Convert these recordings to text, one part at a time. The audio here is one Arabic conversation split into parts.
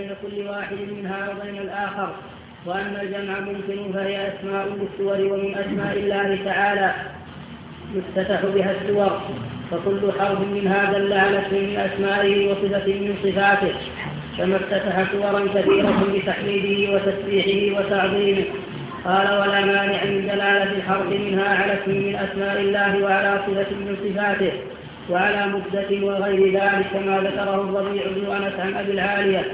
بين كل واحد منها وبين الآخر، وأن الجمع ممكن فهي أسماء للسور، ومن أسماء الله تعالى يفتتح بها السور، فكل حرف منها دل على اسم من أسمائه وصفة من صفاته، كما افتتح سورا كثيرة بتحميده وتسبيحه وتعظيمه. قال: ولا مانع من دلالة الحرف منها على اسم من أسماء الله وعلى صفة من صفاته وعلى مدة وغير ذلك، كما ذكره الربيع بن أنس عن أبي العالية،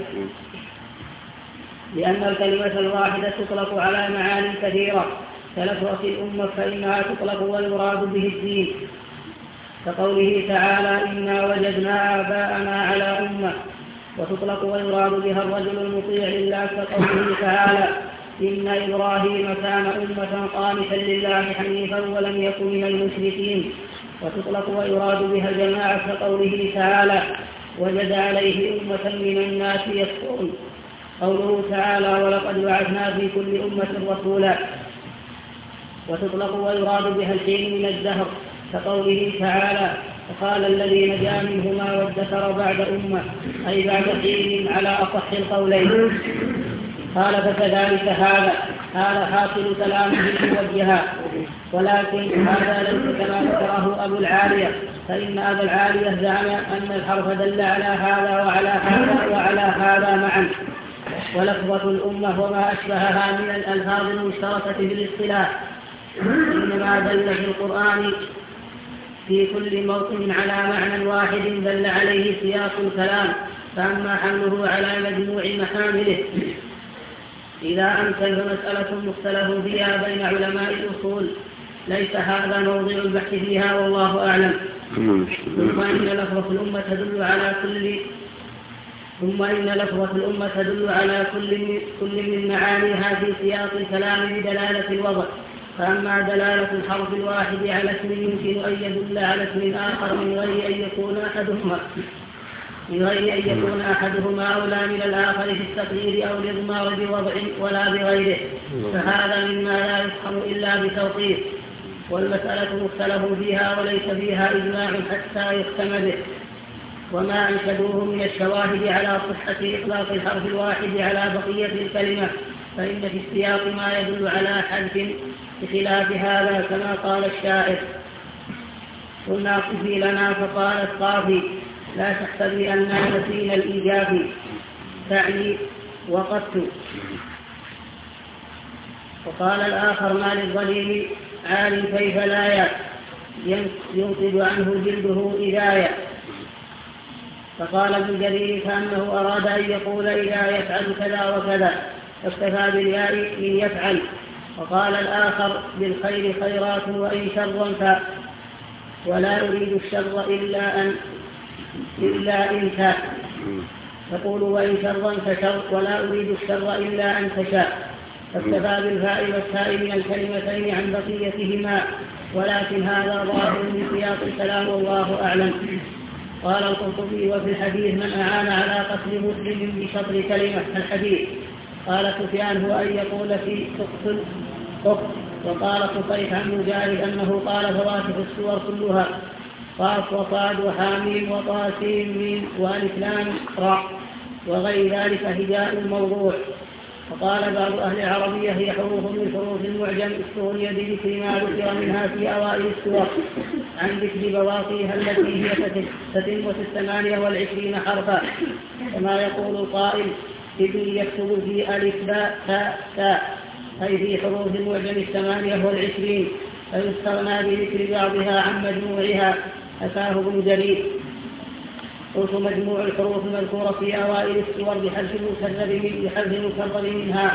لأن الكلمة الواحدة تطلق على معاني كثيرة كلفظة الأمة، فإنها تطلق والمراد به الدين، كقوله تعالى: إنا وجدنا آباءنا على أمة، وتطلق والمراد بها الرجل المطيع لله، كقوله تعالى: إن إبراهيم كان أمة قانتا لله حنيفا ولم يكن من المشركين، وتطلق ويراد بها الجماعة، كقوله تعالى: وجد عليه أمة من الناس يذكرون. قوله تعالى: ولقد بعثنا في كل أمة رسولا. وتطلق ويراد بها الحين من الدهر، كقوله تعالى: فقال الذي نجا منهما وادكر بعد أمة، أي بعد حين على أصح القولين. قال: فكذلك هذا حاصل كلامه موجها، ولكن هذا ليس كما ذكره أبو العالية، فإن أبا العالية زعم أن الحرف دل على هذا وعلى هذا وعلى هذا معا، ولفظة الأمة وما أشبهها من الألفاظ المشتركة في الاصطلاح إنما دل في القرآن في كل موطن على معنى واحد دل عليه سياق الكلام، فأما حمله على مجموع محامله إذا أمكن فمسألة مختلف فيها بين علماء الأصول، ليس هذا موضع البحث فيها، والله أعلم. ثم إن لفظة الأمة تدل على كل من معانيها في سياق الكلام بدلالة الوضع، فأما دلالة الحرف الواحد على اسم يمكن أن يدل على اسم آخر من غير أن يكون أحدهما أولى من الآخر في التقدير أو الإضمار بوضع ولا بغيره، فهذا مما لا يفهم إلا بتوقيف، والمسألة مختلف فيها وليس فيها إجماع حتى يختم به. وما أنشدوه من الشواهد على صحة إطلاق الحرف الواحد على بقية الكلمة، فإن في السياق ما يدل على حذف بخلاف هذا، كما قال الشاعر: قلنا قفي لنا فقالت قافي، لا تحسبي أننا نسينا الإيجاب، تعني وقفت. وقال الآخر: ما للظليم عال كيف لا ينقض عنه جلده إذايا. فقال ابن جرير: كأنه أراد أن يقول إذا يفعل كذا وكذا، فاكتفى بالياء من يفعل. وقال الآخر: بالخير خيرات وإن شرا ولا أريد الشر إلا إن كان، تقول وإن شرا فشر ولا أريد الشر إلا أن تشاء، فاكتفى بالفاء والتاء من الكلمتين عن بقيتهما، ولكن هذا ظاهر من سياق الكلام، والله أعلم. قال القرطبي: وفي الحديث: من أعان على قتل مسلم بشطر كلمة الحديث. قال سفيان: هو أن يقول في اقتل. وقال قصيح عن مجاهد أنه قال: فواتح السور كلها، قاف وصاد وحاميم وطاسيم ميم والف لام راء وغير ذلك هجاء الموضوع. وقال بعض أهل العربية: هي حروف من حروف المعجم استغني بذكر ما ذكر منها في أوائل السور عن ذكر بواقيها التي هي 28 حرفا، كما يقول القائل: ابن يكتب في ألف باء تاء تاء، أي في حروف المعجم 28، فيستغنى بذكر بعضها عن مجموعها، أتاه ابن جرير. قلت: مجموع الحروف المذكورة في أوائل السور بحذف المكرر منها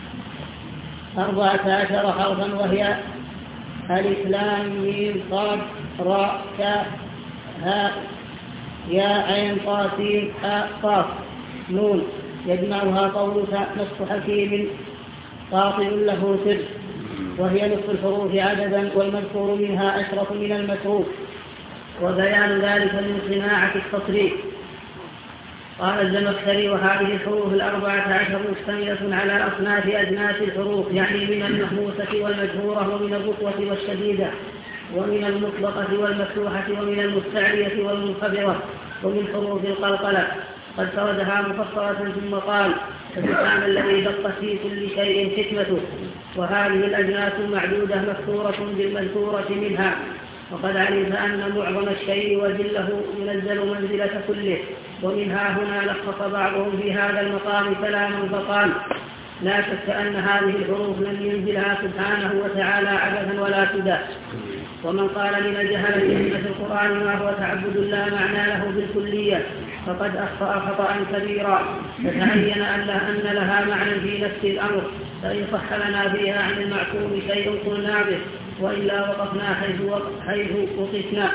14 حرفا، وهي ألف لام ميم صاد راء كاف هاء يا عين طا سين حاء قاف نون، يجمعها قولك: نصف حكيم قاطع له سر، وهي نصف الحروف عددا، والمذكور منها أشرف من المتروك، وبيان ذلك من صناعة التصريف. قال الزمخشري: وهذه الحروف 14 مشتملة على أصناف أجناس الحروف، يعني من المهموسة والمجهورة، ومن الرقوة والشديدة، ومن المطلقة والمفتوحة، ومن المستعلية والمنخفضة، ومن حروف القلقلة. قد سردها مفصلة ثم قال: فسبحان الذي دق في كل شيء حكمته. وهذه الأجناس المعدودة مذكورة بالمذكورة منها، وقد علمت أن معظم الشيء وجله ينزل منزلة كله. ومنها هنا لخص بعضهم في هذا المقام كلاما فقال: لا شك أن هذه الحروف لم ينزلها سبحانه وتعالى عبثا ولا سدى. ومن قال لمن جهل بكلمة القرآن ما هو تعبد لا معنى له بالكلية فقد أخطأ خطأ كبيرا. فتعين أن لها معنى في نفس الأمر، فإن صح لنا فيها عن المعقول شيء قلنا به، وإلا وقفنا حيث وقفنا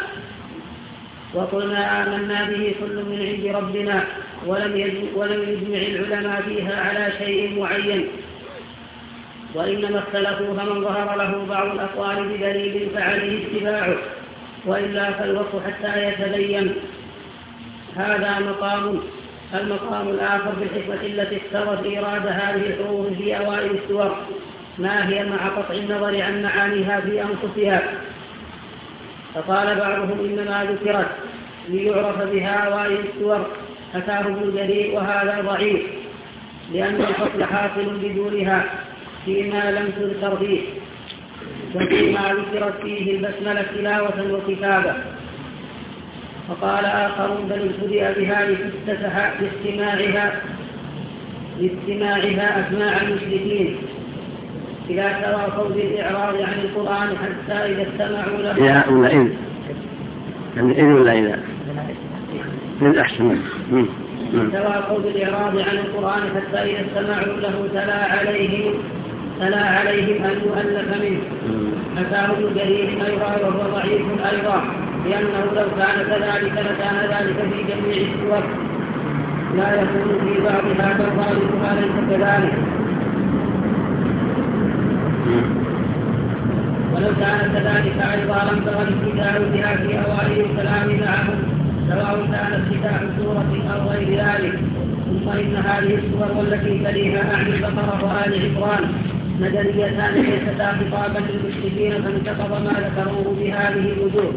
وقلنا آمنا به كل من عند ربنا، ولم يجمع العلماء فيها على شيء معين، وإنما اختلفوا فمن ظهر له بعض الأقوال بدليل فعليه اتباعه، وإلا فالوقف حتى يتبين. هذا المقام الآخر في الحكمة التي اختارت إيراد هذه الحروف في أوائل السور، ما هي مع قطع النظر عن معانيها في أنفسها. فقال بعضهم إنما ذكرت ليعرف بها أوائل السور، حكاه ابن جرير وهذا ضعيف، لأن الفصل حاصل بدونها فيما لم تذكر فيه، وفيما ذكرت فيه البسملة تلاوة وكتابة. فقال آخرون بل ابتدأ بها لافتتح لاستماعها أسماع المشركين إذا تواصوا بالإعراض عن القرآن حتى إذا استمعوا له تواصوا بالإعراض عن القرآن حتى إذا استمعوا له تلا عليهم أن يؤلف منه. حكاه ابن جرير أيضا وهو ضعيف أيضا، لأنه لو كان كذلك لكان ذلك في جميع السور، لا يكون في بعضها كالظالمها ليس كذلك. ولو كان كذلك أيضا لم تغل الكتاب بها في أوائل الكلام معهم، سواء كان افتتاح سورة أو غير ذلك. ثم إن هذه السور والتي تليها أعني البقرة وآل عمران مدنيتان ليستا خطابا للمشركين، فانتقض ما ذكروه بهذه الوجوه.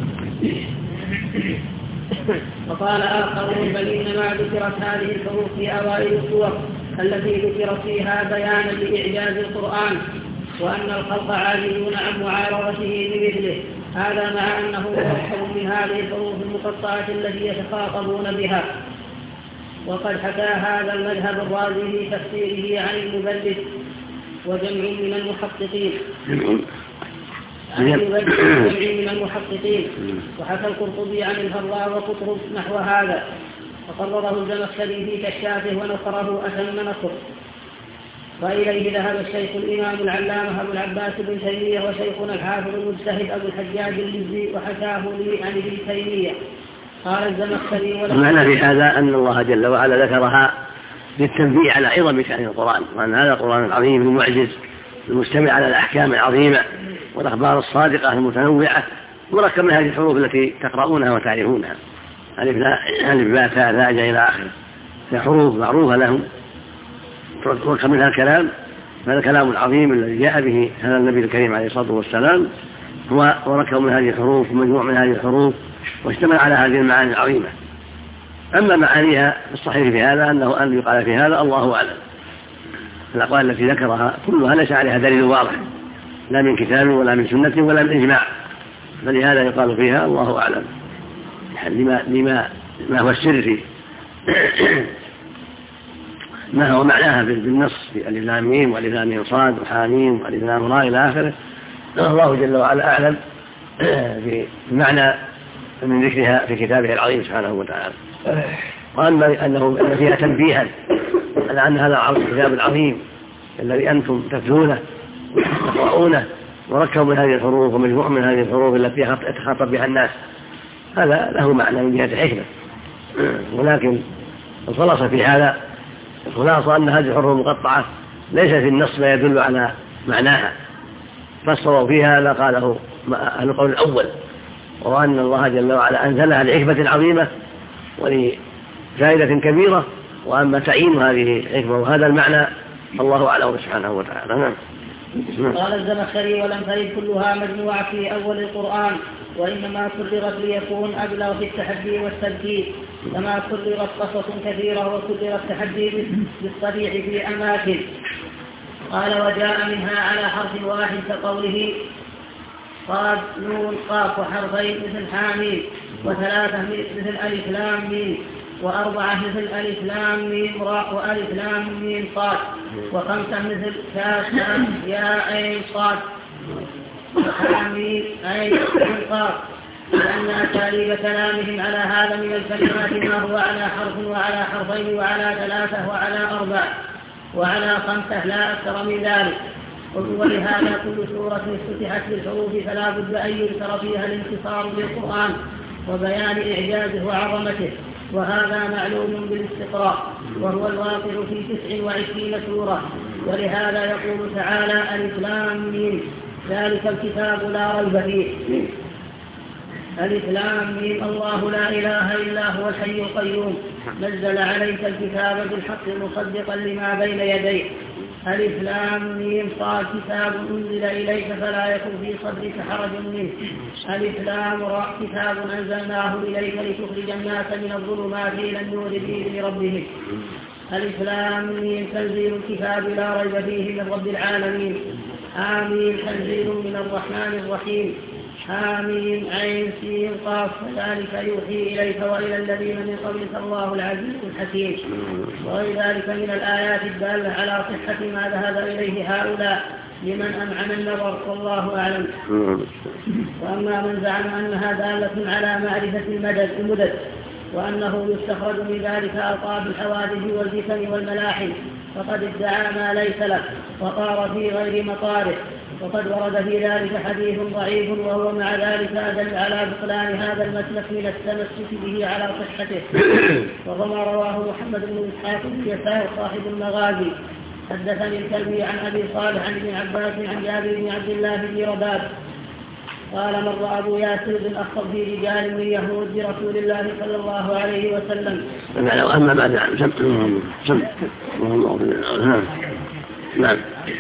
وقال آخرون بل إنما ذكرت هذه الحروف في أوائل السور التي ذكرت فيها بيانا لإعجاز القرآن، وأن الخلق عاجزون عن معارضته بمثله. هذا مع أنه مركب من هذه الحروف المقطعة التي يتخاطبون بها. وقد حكى هذا المذهب الرازي في تفسيره عن المبلد وجمع من المحققين وحكى القرطبي عن الفراء وقطرب نحو هذا، وقرره الزمخشري في كشافه ونصره أتم نصر. وإليه ذهب الشيخ الإمام العلامة أبو العباس بن تيمية وشيخنا الحافظ المجتهد أبو الحجاج اللزي، وحكاه لي عن ابن تيمية. قال الزمخشري المعنى في هذا أن الله جل وعلا ذكرها للتنبيه على عظم شأن القرآن، وأن هذا القرآن العظيم المعجز المجتمع على الأحكام العظيمة والأخبار الصادقة المتنوعة، مركب من هذه الحروف التي تقرؤونها وتعرفونها، ألف باء تاء ثاء إلى آخره، هي حروف معروفة لهم مركب منها الكلام. هذا الكلام العظيم الذي جاء به هذا النبي الكريم عليه الصلاة والسلام هو مركب من هذه الحروف ومجموع من هذه الحروف، واشتمل على هذه المعاني العظيمة. أما معانيها الصحيح في هذا أنه أن يقال في هذا الله أعلم. الأقوال التي ذكرها كلها ليس عليها دليل واضح، لا من كتاب ولا من سنة ولا من إجماع، فلهذا يقال فيها الله أعلم لما هو السر في ما هو معناها بالنص في ألف لام ميم وألف لام ميم صاد وحاميم وألف لام راء إلى آخره. الله جل وعلا أعلم بمعنى من ذكرها في كتابه العظيم سبحانه وتعالى. وأما أن فيها تنبيها على أن هذا الكتاب العظيم الذي أنتم تتلونه وتقرؤونه مركب من هذه الحروف ومجموع من هذه الحروف التي يتخاطب بها الناس، هذا له معنى من جهة الحكمة. ولكن الخلاصة في هذا الخلاصة أن هذه الحروف المقطعة ليس في النص ما يدل على معناها، فالصواب فيها لا قاله أهل القول الأول، وأن الله جل وعلا أنزلها لحكمة عظيمة ولفائدة كبيرة، وأما تعيين هذه الحكمة وهذا المعنى الله أعلم سبحانه وتعالى. قال الزمخشري ولم ترد كلها مجموعة في أول القرآن، وإنما كررت ليكون أبلغ في التحدي والتذكير، كما كررت قصص كثيرة وكرر التحدي بالصريح في أماكن. قال وجاء منها على حرف واحد كقوله صاد نون قاف وحرفين مثل حامين، وثلاثة مثل ألف لام ميم، وأربعة مثل ألف لام ميم راء وألف لام ميم صاد، وخمسة مثل كاف يا عين صاد وحامين عين قاف، لأن أساليب كلامهم على هذا من الكلمات ما هو على حرف وعلى حرفين وعلى ثلاثة وعلى أربع وعلى خمسة لا أكثر من ذلك. ولهذا كل سورة افتتحت بالحروف فلا بد أن يذكر فيها الانتصار للقرآن وبيان إعجازه وعظمته، وهذا معلوم بالاستقراء، وهو الواقع في 29 سورة. ولهذا يقول تعالى ألف لام ميم ذلك الكتاب لا ريب فيه، ألف لام ميم الله لا إله إلا هو الحي القيوم نزل عليك الكتاب بالحق مصدقا لما بين يديه، ألف لام ميم صاد كتاب أنزل إليك فلا يكن في صدرك حرج منه، ألف لام راء كتاب أنزلناه إليك لتخرج الناس من الظلمات إلى النور بإذن ربهم، ألف لام ميم تنزيل الكتاب لا ريب فيه من رب العالمين، آمين تنزيل من الرحمن الرحيم، آمين عين سين قاف فذلك يوحي إليك وإلى الذين من قبلك الله العزيز الحكيم. وغير ذلك من الآيات الدالة على صحة ما ذهب إليه هؤلاء لمن أمعن النظر والله أعلم. وأما من زعم أنها دالة على معرفة المدد وأنه يستخرج من ذلك ألقاب الحوادث والفتن والملاحم فقد ادعى ما ليس له وقار في غير مقاره، وقد ورد في ذلك حديث ضعيف وهو مع ذلك أدل على بطلان هذا المسلك من التمسك به على صحته، وهو ما رواه محمد بن إسحاق بن يسار صاحب المغازي. حدثني الكلبي عن أبي صالح عن ابن عباس عن جابر بن عبد الله بن رباب قال مر أبو ياسر بن أخطب في رجال من يهود برسول الله صلى الله عليه وسلم. أما بعد نعم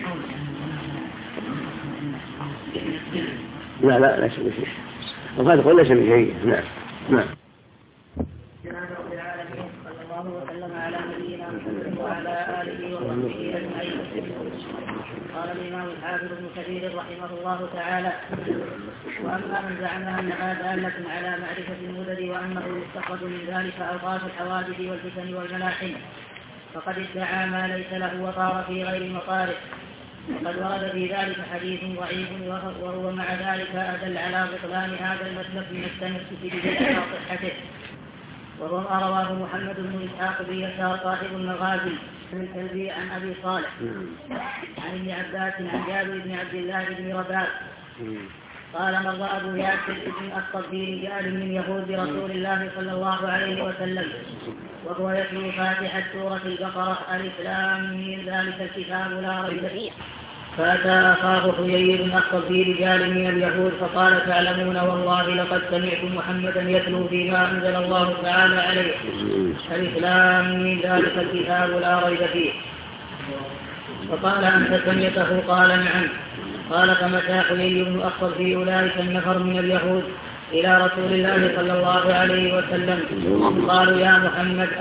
لا ليس بشيء، وقد قل ليس بشيء. نعم رب العالمين صلى الله وسلم على نبينا محمد وعلى آله وصحبه أجمعين. قال الإمام الحافظ ابن كثير رحمه الله تعالى: وأما من زعم أنها دالة على معرفة المدد وأنه يستخرج من ذلك أوقات الحوادث والفتن والملاحم فقد ادعى ما ليس له وقار في غير مقاره، وقد ورد في ذلك حديث ضعيف وهو مع ذلك أدل على بطلان هذا المسلك من التمسك به على صحته، وهو ما رواه محمد بن إسحاق بن يسار صاحب المغازي من الكلبي عن أبي صالح عن ابن عباس عن جابر بن عبد الله بن رباب قال مر أبو ياسر بن أخطب في رجال من يهود برسول الله صلى الله عليه وسلم وهو يتلو فاتحة سورة البقرة ألف لام ميم ذلك الكتاب لا ريب فيه، فأتى أخاه حيي بن أخطب في رجال من اليهود فقال تعلمون والله لقد سمعت محمدا يتلو فيما أنزل الله تعالى عليه ألف لام ميم ذلك الكتاب لا ريب فيه، فقال أنت سمعته؟ قال نعم. قال فمتى حيي بن أخطب في أولئك النفر من اليهود إلى رسول الله صلى الله عليه وسلم قالوا يا محمد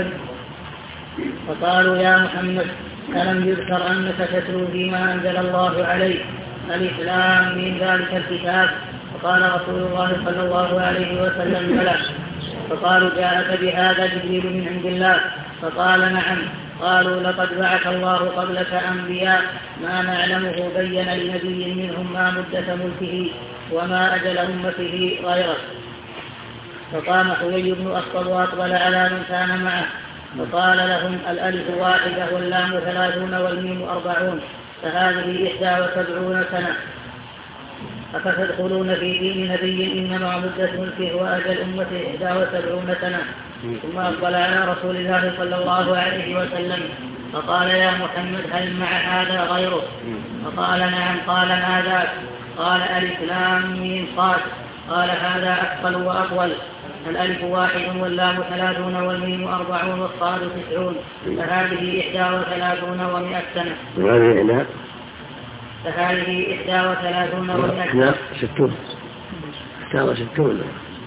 ألم يذكر أنك تتلو فيما أنزل الله عليك ألف لام من ذلك الكتاب؟ فقال رسول الله صلى الله عليه وسلم بلى. فقالوا جاءك بهذا جبريل من عند الله؟ فقال نعم. قالوا لقد بعث الله قبلك أنبياء ما نعلمه بين لنبي منهم ما مدة ملكه وما أجل أمته غيره. فقام حيي بن أخطب وأقبل على من كان معه فقال لهم الألف واحدة واللام 30 والميم 40 فهذه 71 سنة، أفتدخلون في دين نبي إنما مدة ملكه وأجل أمته 71 سنة؟ ثم أقبل على رسول الله صلى الله عليه وسلم فقال يا محمد هل مع هذا غيره؟ فقال نعم. قال ماذا؟ قال ألف لام ميم صاد. قال هذا أثقل وأطول، الألف 1 واللام 30 والميم 40 والصاد 90 فهذه 31 و100 سنة. فهذه 31 و100 سنة. 61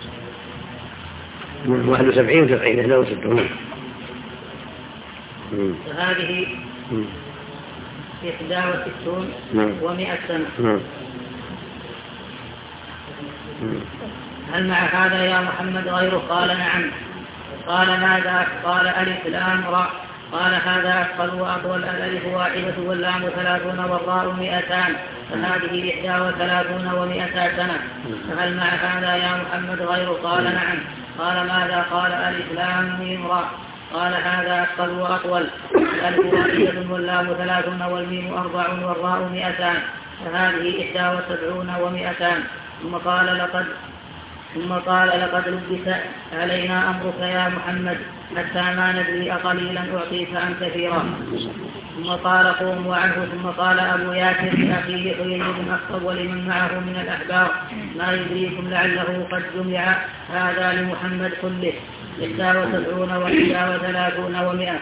71 70 61. فهذه 61 و100 سنة. هل مع هذا يا محمد غيره؟ قال نعم. قال ماذا؟ قال ألف لام راء. قال هذا أثقل وأطول، الألف 1 واللام 30 والراء 200، فهذه 31 و100 سنة. فهل مع هذا يا محمد غيره؟ قال نعم. قال ماذا؟ قال ألف لام ميم راء. قال هذا أثقل وأطول، الألف 1 واللام 30 والميم 4 والراء 200، فهذه 71 و200. ثم قال لقد لبس علينا أمرك يا محمد حتى ما ندري أقليلا أعطيك أم كثيرا. ثم قال قوموا عنه. ثم قال أبو ياسر لأخيه حيي بن أخطب ولمن معه من الأحبار: ما يدريكم لعله قد جمع هذا لمحمد كله 71 و31 و100.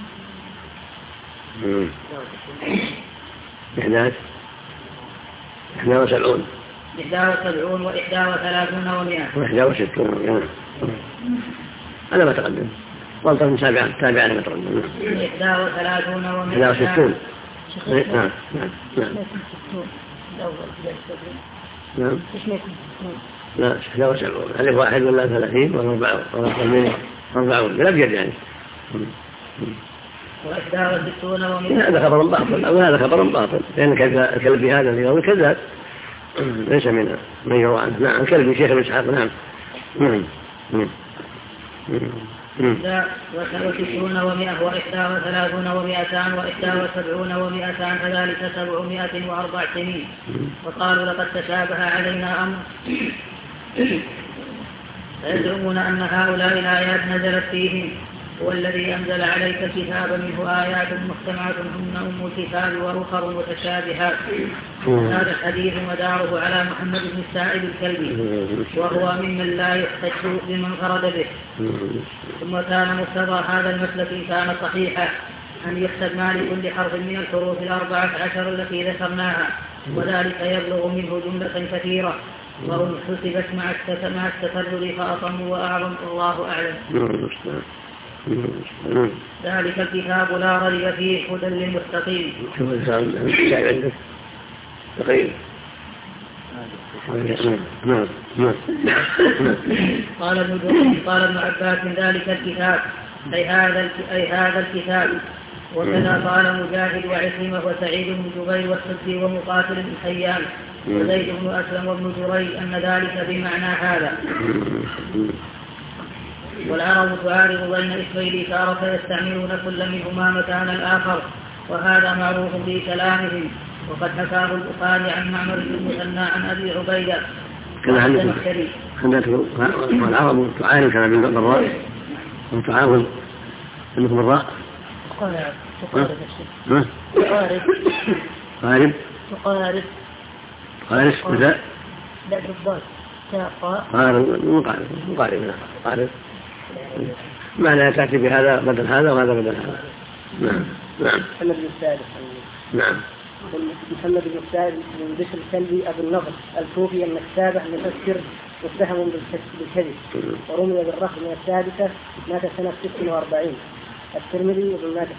71 و31 و100 61. هذا ما تقدم. غلطة من تابعنا ما تقدم. 31 و100. 61. نعم. نعم. لا 71. ألف 1 ولا 30 ولا 40 لا بجد يعني. هذا خبر باطل أو هذا خبر باطل، لأن الكلب هذا اللي هو كذاب ليس من يروى عنه. نعم الكلب شيخ ابن إسحاق. نعم. 61 و100 و31 و200 و71 و200، كذلك 704 سنين. وقالوا لقد تشابه علينا أمر. فيزعمون أن هؤلاء الآيات نزلت فيهم. هو الذي أنزل عليك الكتاب منه آيات محكمات هن أم الكتاب وأخر متشابهات. هذا الحديث مداره على محمد بن السائب الكلبي، وهو ممن لا يحتج بمن فرد به. ثم كان مقتضى هذا المسلك إن كان صحيحا أن يحسب ما لكل حرف من الحروف 14 التي ذكرناها، وذلك يبلغ منه جملة كثيرة، وهم حسبت مع التكرر فأطم وأعظم، الله أعلم. ذلك الكتاب لا ريب فيه هدى للمتقين. قال ابن عباس: ذلك الكتاب أي هذا الكتاب. وكذا قال مجاهد وعكرمة وسعيد بن جبير والسدي ومقاتل بن حيان وزيد بن أسلم وابن جريج أن ذلك بمعنى هذا. والعرب تعارض بين اسمي الإشارة يستعملون كل منهما مكان الآخر، وهذا معروف في كلامهم. وقد حكاه البخاري عن معمر بن المثنى عن أبي عبيدة والعرب تعارض كما بالراء وتعارض عندكم الراء تقارب ماذا؟ لا بالضبط مقارب معنى تأتي بهذا بدل هذا وهذا بدل هذا. نعم. محمد بن السائب. نعم. محمد بن السائب بن بشر الكلبي أبو النضر الكوفي المكتابة مفسر متهم بالكذب، ورمي بالرفض من السادسة، مات سنة 46. الترمذي وابن ماجه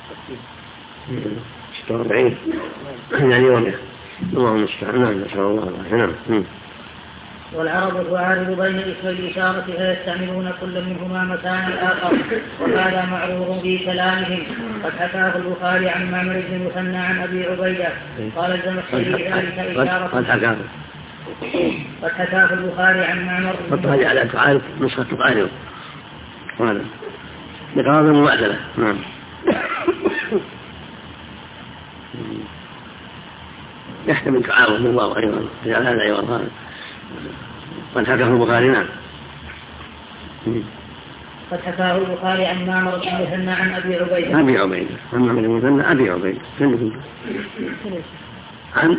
46 يعني يومه. الله المستعان. نعم نسأل الله العافية. نعم. والعرب تعارض بين اسم الإشارة فيستعملون كل منهما مكان الآخر، وهذا معروف في كلامهم. قد حكاه البخاري عن معمر بن المثنى عن أبي عبيدة قال الزمخشري ذلك إشارة. قد حكاه البخاري عن معمر بن هذه على تعارض نسخة تعارض هذا بقرار المعتلة. نعم. يحتمل تعارض من الله أيضا في هذا أيضا هذا. قد حكاه البخاري. نعم. قد حكاه البخاري عن معمر بن المثنى عن أبي عبيدة. عن معمر بن المثنى أبي عبيدة. عن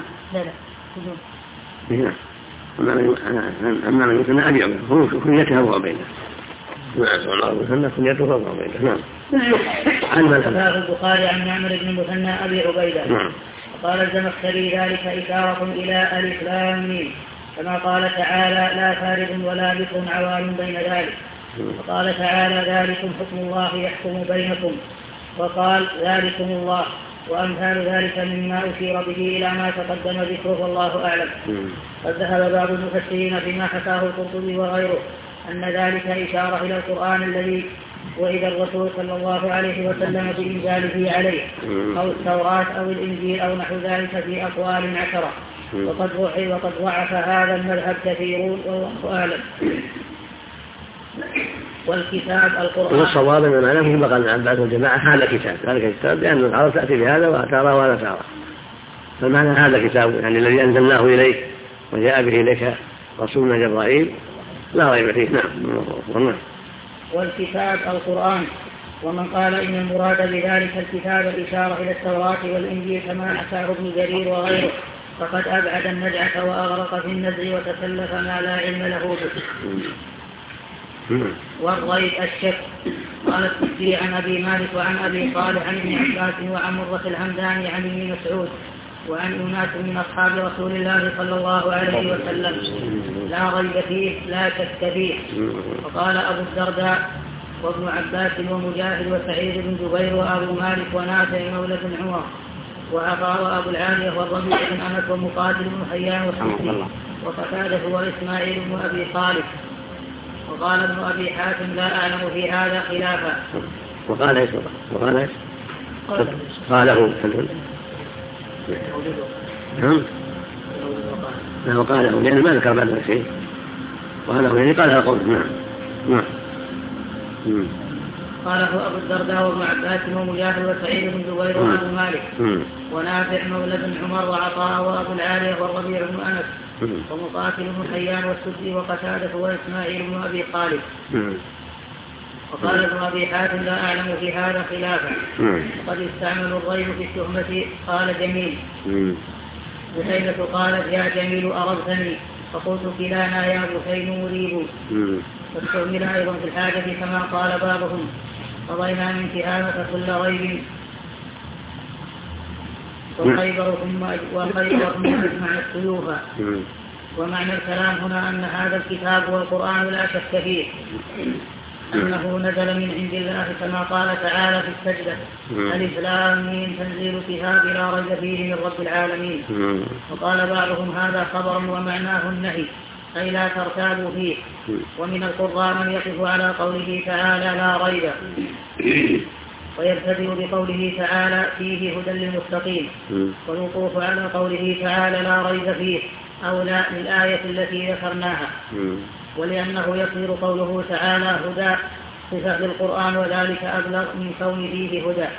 معمر بن المثنى أبي عبيدة هو كنيته أبو عبيدة. معمر بن المثنى كنيته أبو عبيدة. نعم. حكاه البخاري عن معمر بن المثنى أبي عبيدة. نعم. قال الزمخشري ذلك إشارة إلى ألف لام ميم. كما قال تعالى لا فارغ ولا بكر عوام بين ذلك. وقال تعالى ذلكم حكم الله يحكم بينكم، وقال ذلكم الله، وأمثال ذلك مما أشير به إلى ما تقدم ذكره والله أعلم. قد ذهب بعض المفسرين فيما حكاه القرطبي وغيره أن ذلك إشارة إلى القرآن الذي وإذا الرسول صلى الله عليه وسلم بإنزاله عليه، أو التوراة أو الإنجيل أو نحو ذلك في أقوال عشرة. وقد ضعف هذا المذهب كثيرون والله أعلم. والكتاب القرآن. والصواب أن معناه كما قال ابن عباس والجماعة هذا كتاب لأن العرب تأتي بهذا وترى ولا ترى، فالمعنى هذا كتاب يعني الذي أنزلناه إليك وجاء به إليك رسولنا جبرائيل لا ريب فيه. نعم. والكتاب القرآن. ومن قال إن المراد بذلك الكتاب الإشارة إلى التوراة والإنجيل كما حكاه ابن جرير وغيره فقد أبعد النجعة وأغرق في النزع وتكلف ما لا علم له به. والريب الشك. قال التفسير عن أبي مالك وعن أبي صالح عن ابن عباس وعن مرة الهمداني عن ابن مسعود وعن أناس من أصحاب رسول الله صلى الله عليه وسلم لا ريب فيه لا شك فيه. وقال أبو الدرداء وابن عباس ومجاهد وسعيد بن جبير وأبو مالك ونافع مولى بن عمر وعطاء وأبو العالية والربيع بن أنس ومقاتل بن حيان وحمصي وقتادة وإسماعيل بن أبي صالح. وقال ابن أبي حاتم لا أعلم في هذا خلافا. وقال ايش؟ قاله نعم وقاله لأنه ما ذكر بعد شيء وقاله يعني قالها قول. نعم. قاله أبو الدرداء وابن عباس ومجاهد وسعيد بن جبير وأبو مالك ونافع مولى بن عمر وعطاء وأبو العالية والربيع بن أنس ومقاتل بن حيان والسدي وقتادة وإسماعيل بن أبي خالد. وقال ابن أبي حاتم لا أعلم في هذا خلافا. وقد استعمل الريب في التهمة. قال جميل. بحيث قالت يا جميل أربتني فقلت كلانا يا بحين مريب. واستعمل أيضا في الحاجة كما قال بعضهم قضينا من تهامة كل ريب وخيبر ثم أجمع السيوف. ومعنى الكلام هنا أن هذا الكتاب والقرآن لا شك فيه أنه نزل من عند الله كما قال تعالى في السجدة ألف لام ميم تنزيل كتاب لا ريب فيه من رب العالمين. وقال بعضهم هذا خبر ومعناه النهي أي لا ترتابوا فيه. ومن القراء من يقف على قوله تعالى لا ريب ويبتدئ بقوله تعالى فيه هدى للمتقين والوقوف على قوله تعالى لا ريب فيه أولى للآية التي ذكرناها. ولأنه يصير قوله تعالى هدى صفة للقرآن وذلك أبلغ من كون فيه هدى.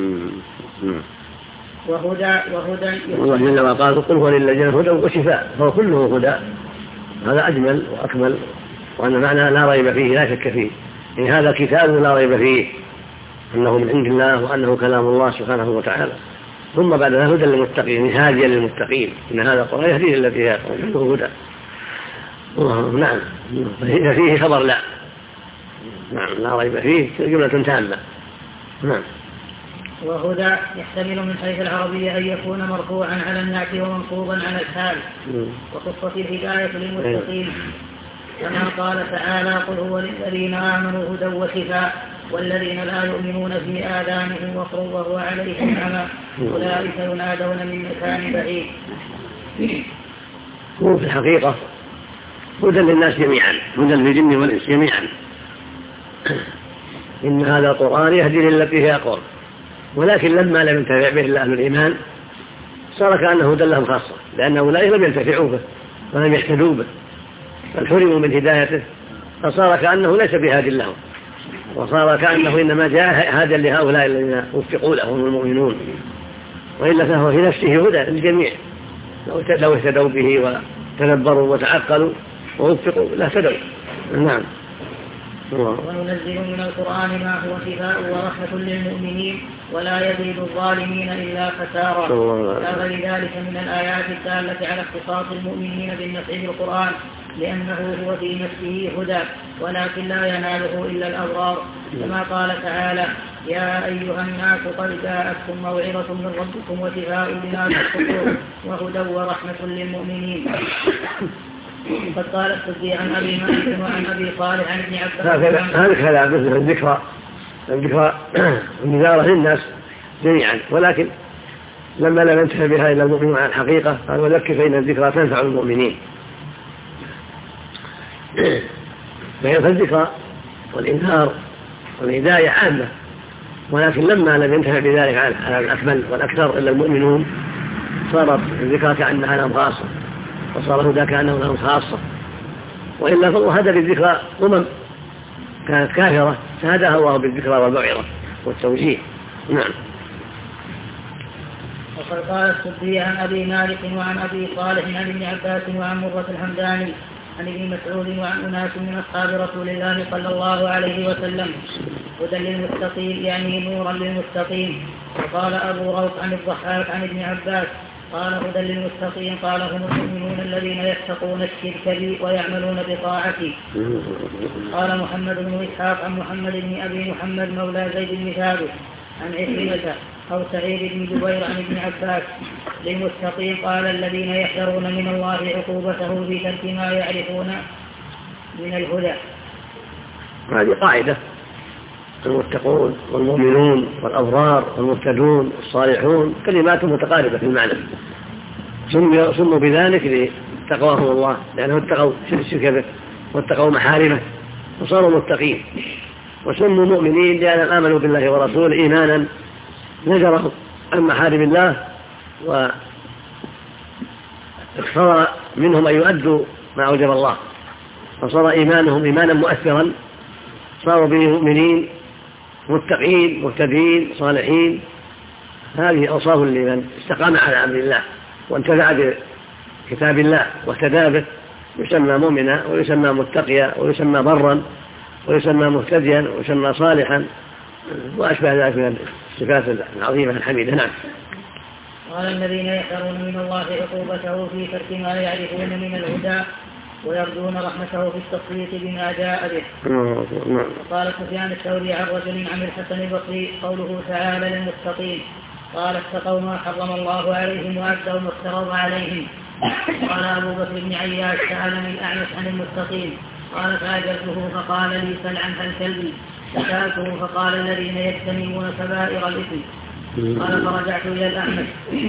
وهدى الله جل وعلا قل هو للذين هدى وشفاء فهو كله هدى. هذا أجمل وأكمل وأن معنى لا ريب فيه لا شك فيه إن هذا كتاب لا ريب فيه أنه من عند الله وأنه كلام الله سبحانه وتعالى. ثم بعد ذلك هدى للمتقين هاديا للمتقين إن هذا القرآن يهديه التي هي هدى. نعم فيه خبر لا. نعم لا ريب فيه جملة تامة. نعم. وهدى يحتمل من حيث العربية أن يكون مرفوعا على النعت ومنصوبا على الحال. وقصة الهداية للمتقين كما قال تعالى قل هو للذين آمنوا هدى وشفاء والذين لا يؤمنون في آذانهم وقر وهو عليهم عمى أولئك ينادون من مكان بعيد. هو في الحقيقة هدى للناس جميعا هدى للجن والإنس جميعا. إن هذا القرآن يهدي للتي هي أقوم. ولكن لما لم ينتفع به إلا أهل الإيمان صار كأنه هدى لهم خاصة لأن أولئك لم ينتفعوا به ولم يهتدوا به بل حرموا من هدايته فصار كأنه ليس بهاد لهم وصار كأنه إنما جاء هاديا لهؤلاء الذين وفقوا لهم المؤمنون وإلا فهو في نفسه هدى للجميع لو اهتدوا به وتدبروا وتعقلوا ووفقوا لاهتدوا. نعم. وننزل من القرآن ما هو شفاء ورحمة للمؤمنين ولا يزيد الظالمين إلا خسارا. لا غير ذلك من الآيات الدالة على اختصاص المؤمنين بالنفع بالقرآن لأنه هو في نفسه هدى ولكن لا يناله إلا الأبرار كما قال تعالى يا أيها الناس قد جاءتكم موعظة من ربكم وشفاء لما في الصدور وهدى ورحمة للمؤمنين. قد قال السدي عن أبي مالك وعن أبي صالح عن ابن عباس. هذا كلام مثل الذكرى النذارة للناس جميعا، ولكن لما لم ينتهي بها إلى المؤمنون على الحقيقة قال وذكر فإن الذكرى تنفع المؤمنين. فالذكرى والإنذار والهداية عامة، ولكن لما لم ينتهي بذلك على الأكمل والأكثر إلا المؤمنون صارت الذكرى كأنها لهم خاصة، وصار الهدى كأنه لهم خاصة. وإلا فالله هدى بالذكرى كانت كافرة فهداها الله بالذكرى والموعظة والتوجيه. نعم. وقد قال السدي عن أبي مالك وعن أبي صالح عن ابن عباس وعن مرة الحمداني عن ابن مسعود وعن أناس من أصحاب رسول الله صلى الله عليه وسلم هدى للمتقين يعني نورا للمتقين. وقال أبو روح عن الضحاك عن ابن عباس قال هدى للمتقين قال هم المؤمنون الذين يتقون الشرك بي ويعملون بطاعتي. قال محمد بن إسحاق عن محمد بن أبي محمد مولى زيد بن ثابت عن عكرمة أو سعيد بن جبير عن ابن عباس للمتقين قال الذين يحذرون من الله عقوبته في ترك ما يعرفون من الهدى. هذه قاعدة: المتقون والمؤمنون والأبرار والمهتدون والصالحون كلمات متقاربة في المعنى، سموا بذلك لتقواهم الله لأنهم اتقوا الشرك به واتقوا محارمه وصاروا متقين، وسموا مؤمنين لأنهم آمنوا بالله ورسوله إيمانا نجروا عن محارم الله واقتضى منهم أن يؤدوا ما أوجب الله، فصار إيمانهم إيمانا مؤثرا، صاروا به مؤمنين متقين مهتدين صالحين. هذه أوصاف لمن استقام على أمر الله وانتفع بكتاب الله واهتدى به يسمى مؤمنا ويسمى متقيا ويسمى برا ويسمى مهتديا ويسمى صالحا وأشبه ذلك من الصفات العظيمة الحميدة. نعم. قال الذين يحذرون من الله عقوبته في ترك ما يعرفون من الهدى ويرجون رحمته في التصديق بما جاء به. قال سفيان الثوري عن رجل عن الحسن البصري قوله تعالى للمتقين قال اتقوا ما حرم الله عليهم وأدوا ما افترض عليهم. قال أبو بكر بن عياش سألني الأعمش عن المتقين قال فأجبته فقال لي سل عنها الكلب، فسألته فقال الذين يجتنبون كبائر الإثم. قال فرجعت إلى الأعمش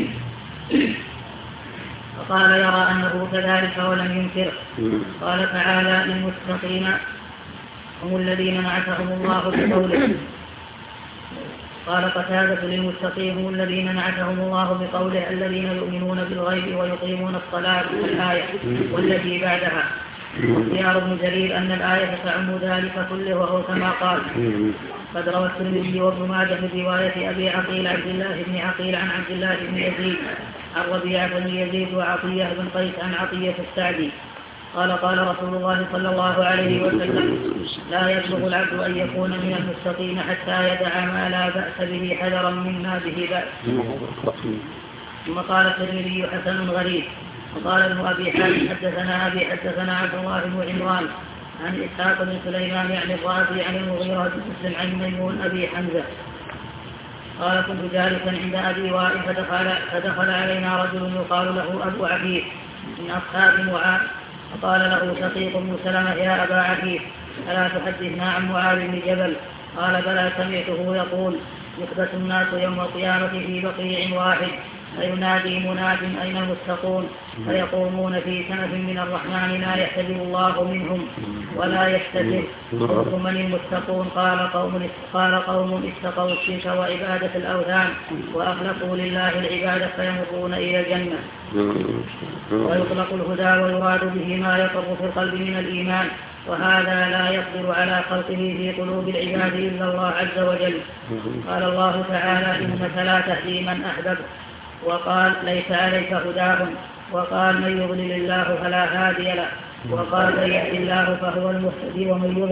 فقال يرى أنه كذلك ولم ينكره. قال تعالى للمتقين هم الذين نعتهم الله بقوله. قال قتادة للمتقين هم الذين نعتهم الله بقوله الذين يؤمنون بالغيب ويقيمون الصلاة الآية والتي بعدها. واختيار ابن جرير أن الآية تعم ذلك كله وهو كما قال. قد روى الترمذي وابن ماجه من رواية أبي عقيل عبد الله بن عقيل عن عبد الله بن يزيد عن ربيعة بن يزيد وعطية بن قيس عن عطية السعدي قال قال رسول الله صلى الله عليه وسلم لا يبلغ العبد أن يكون من المتقين حتى يدع ما لا بأس به حذرا مما به بأس. ثم قال الترمذي حسن غريب. وقال ابن أبي حاتم حدثنا أبي حدثنا عبد الله بن عمران عن إسحاق بن سليمان يعني الرازي عن المغيرة بن مسلم عن ميمون أبي حمزة قال كنت جالسا عند أبي وائل فدخل علينا رجل يقال له أبو عفيف من أصحاب معاذ فقال له شقيق بن سلمة يا أبا عفيف ألا تحدثنا عن معاذ بن جبل؟ قال بلى سمعته يقول يحبس الناس يوم القيامة في بقيع واحد فينادي مناد أين المتقون فيقومون في كنف من الرحمن لا يحتجب الله منهم ولا يحتجب. قلت من المتقون؟ قال قوم اتقوا الشرك وعبادة الأوثان وأخلصوا لله العبادة فيمرون إلى الجنة. ويطلق الهدى ويراد به ما يقر في القلب من الإيمان وهذا لا يقدر على خلقه في قلوب العباد إلا الله عز وجل. قال الله تعالى إنك لا تهدي من أحببت وقال ليس عليك هداهم وقال من يضلل الله فلا هادي له وقال من يهد الله فهو المهتدي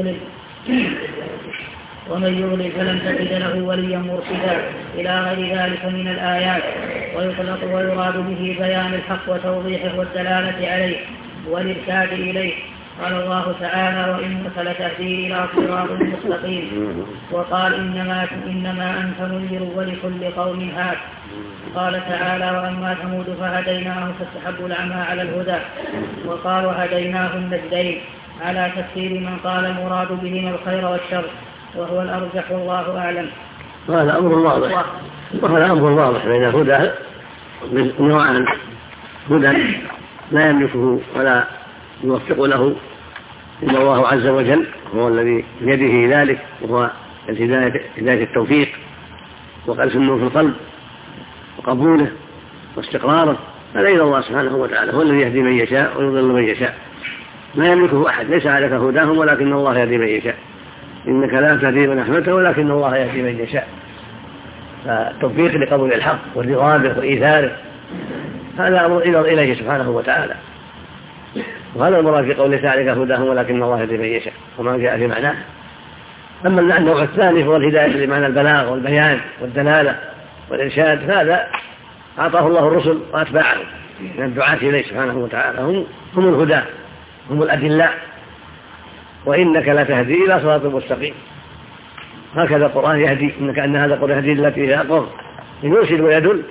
ومن يضلل فلن تجد له وليا مرشدا إلى غير ذلك من الآيات. ويطلق ويراد به بيان الحق وتوضيحه والدلالة عليه والإرشاد إليه قال الله تعالى وإنك لتهدي إلى صراط مستقيم. وقال إنما أنت منذر ولكل قوم هاد. قال تعالى وأما ثمود فهديناهم فاستحبوا العمى على الهدى. وقال وهديناه النجدين على تفسير من قال المراد بهما الخير والشر وهو الأرجح والله أعلم. وهذا أمر واضح بين الهدى نوعان: هدى لا يملكه ولا يوفق له إلا الله عز وجل، هو الذي بيده ذلك، وهو هداية التوفيق وقذف النور في القلب وقبوله واستقراره، هذا إلى الله سبحانه وتعالى، هو الذي يهدي من يشاء ويضل من يشاء، ما يملكه أحد، ليس عليك هداهم ولكن الله يهدي من يشاء، إنك لا تهدي من أحببته ولكن الله يهدي من يشاء. فالتوفيق لقبول الحق والرضا به وإيثاره هذا أمر إليه سبحانه وتعالى، وهذا المراد في قوله تعالى هداهم ولكن الله يهدي من يشاء وما جاء في معناه. أما النوع الثاني هو الهداية بمعنى البلاغ والبيان والدلالة والإرشاد، فهذا أعطاه الله الرسل وأتباعهم من الدعاة إليه سبحانه وتعالى، هم الهدى، هم الأدلاء، وإنك لا تهدي إلى صراط مستقيم. هكذا القرآن يهدي، إنك أن هذا القرآن يهدي التي هي أقوم، يرشد ويدل.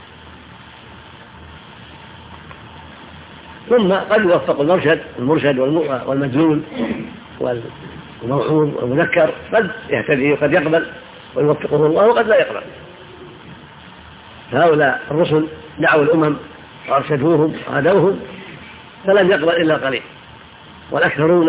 ثم قد يوفق المرشد والمدلول والموعوظ والمذكر، قد يهتدي وقد يقبل ويوفقه الله وقد لا يقبل. هؤلاء الرسل دعوا الأمم وأرشدوهم وهدوهم فلم يقبل إلا قليل، والأكثرون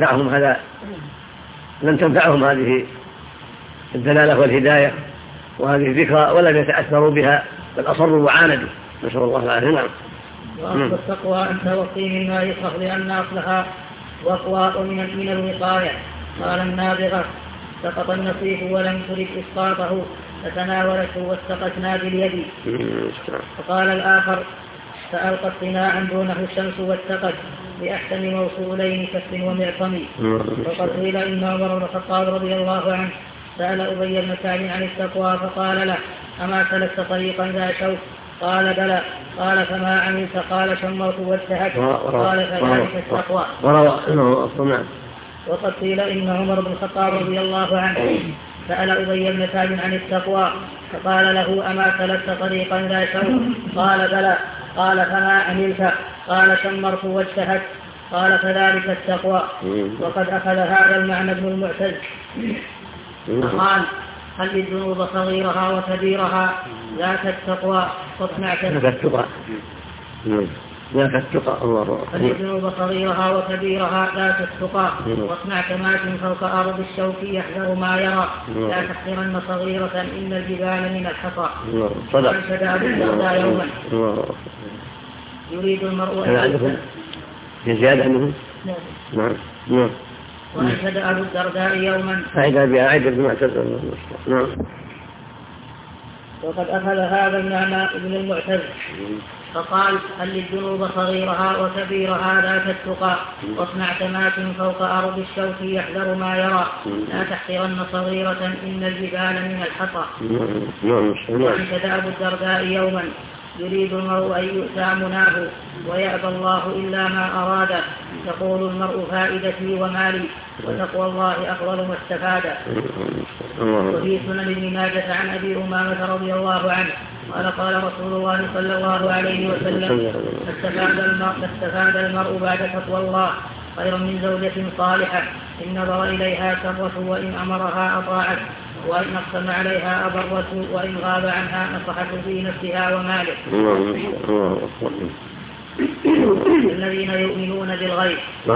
لم تنفعهم هذه الدلالة والهداية وهذه الذكرى ولم يتأثروا بها، بل أصروا وعاندوا، نسأل الله العافية. نعم. وأصل التقوى أن توقي مما يكره لأن أصلها وقواء من الوقاية. قال النابغة سقط النصيح ولم ترد إسقاطه فتناولته واستقتنا باليد. وقال الآخر فألقى اصطناعا دونه الشمس واتقت بأحسن موصولين كف ومعصم. وقد قيل إن عمر بن الخطاب رضي الله عنه سأل أبي بن كعب عن التقوى فقال له أما سلكت طريقا ذا شوك؟ قال بلى. قال فما عملت؟ قال شمرت واجتهدت. قال فذلك التقوى. وقد قيل إن عمر بن الخطاب رضي الله عنه سأل أبي بن كعب عن التقوى فقال له أما سلكت طريقا ذا شوك؟ قال بلى. قال فما عملت؟ قال شمرت واجتهدت. قال فذلك التقوى. وقد أخذ هذا المعنى ابن المعتز فقال هل الذنوب صغيرها وكبيرها ذات التقوى واصنع هل الذنوب صغيرها وكبيرها ذات التقى واصنع كماش فوق أرض الشوك يحذر ما يرى لا تحقرن صغيرة إن الجبال من الحصى. وأنشد أبو الدرداء يوما يريد المرء زيادة عنه. نعم. وأنشد أبو الدرداء يوما وقد أخذ هذا المعنى ابن المعتز فقال هل الذنوب صغيرها وكبيرها ذات التقى واصنع كماش فوق أرض الشوك يحذر ما يرى لا تحقرن صغيرة إن الجبال من الحصى. وأنشد أبو الدرداء يوما يريد المرء أن يؤتى مناه ويأبى الله إلا ما أراده يقول المرء فائدتي ومالي وتقوى الله أفضل ما استفاد. وفي سنن ابن ماجه عن أبي أمامة رضي الله عنه قال رسول الله صلى الله عليه وسلم استفاد المرء بعد تقوى الله خيرا من زوجة صالحة إن نظر إليها سرته وإن أمرها أطاعت وإن أقسم عليها أبرته وإن غاب عنها نصحته في نفسها وماله. الذين يؤمنون بالغيب.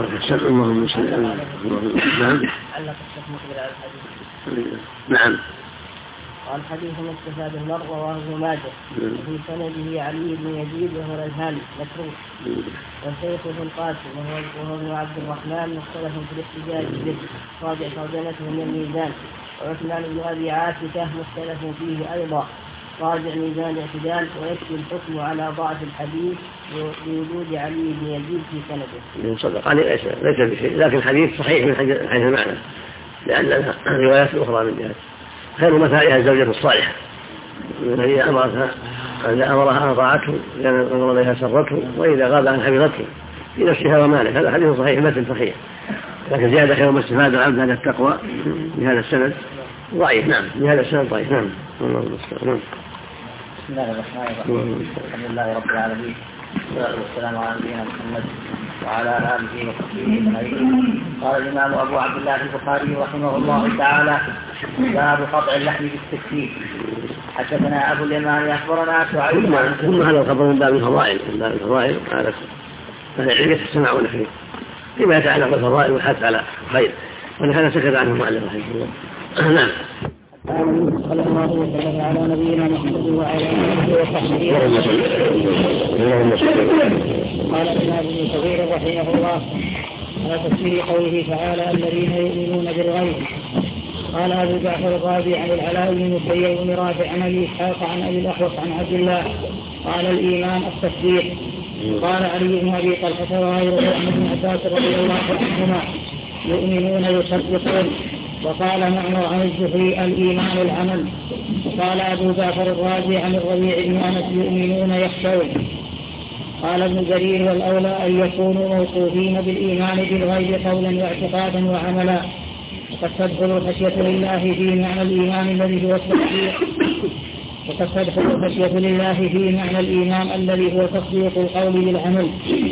نعم. قال حديث من استفاد المرء وهو ماجه وفي سنده علي بن يزيد وهو الهاني متروك والشيخ بن قاسم وهو ابن عبد الرحمن مختلف في الاحتجاج به راجع ترجمته من الميزان. وعثمان بن أبي عاتكة مختلف فيه أيضا راجع ميزان الاعتدال ويكفي الحكم على ضعف الحديث بوجود علي بن يزيد في سنده. صدق عليه ليس بشيء لكن الحديث صحيح من حيث المعنى لأن لها روايات أخرى من جهة خير مثالها الزوجة الصالحة الذي أمرها أن أطاعته لأن نظر إليها سرته وإذا غاب عن حفظته في نفسها ومالك. هذا حديث صحيح متن صحيح، لكن زيادة خير ما استفاد العبد هذا التقوى بهذا السند ضعيف. نعم بهذا السند ضعيف. نعم. بسم الله الرحمن الرحيم. الحمد لله رب العالمين، والصلاة والسلام على نبينا محمد وعلى آله وصحبه أجمعين. قال الإمام أبو عبد الله البخاري رحمه الله تعالى: باب قطع اللحم بالسكين. حدثنا أبو اليمان أخبرنا شعيب. ثم هذا الخبر من باب الفضائل، هذا العلم يتسمعون فيه فيما يتعلق بالفضائل والحث على الخير، ولهذا سكت عنه المؤلف رحمه الله. نعم. صلى الله وسلم على نبينا محمد وعلى اله وصحبه قال الإمام ابن كثير رحمه الله على تفسير قوله تعالى: الذين يؤمنون بالغيب. قال أبو جعفر الرازي عن العلاء بن المسيب بن رافع عن أبي إسحاق عن أبي الأحوص عن عبد الله قال: الإيمان التصديق. قال علي بن أبي طلحة وغيره عن ابن عباس رضي الله عنهما: يؤمنون يصدقون. وقال معمر عن الزهري: الإيمان العمل. وقال أبو جعفر الرازي عن الربيع بن أنس: يؤمنون يخشون. قال ابن جرير: والأولى أن يكونوا موصوفين بالإيمان بالغيب قولا واعتقادا وعملا، وقد تدخل الخشية لله في معنى الإيمان الذي هو التصديق، الذي هو تصديق القول بالعمل.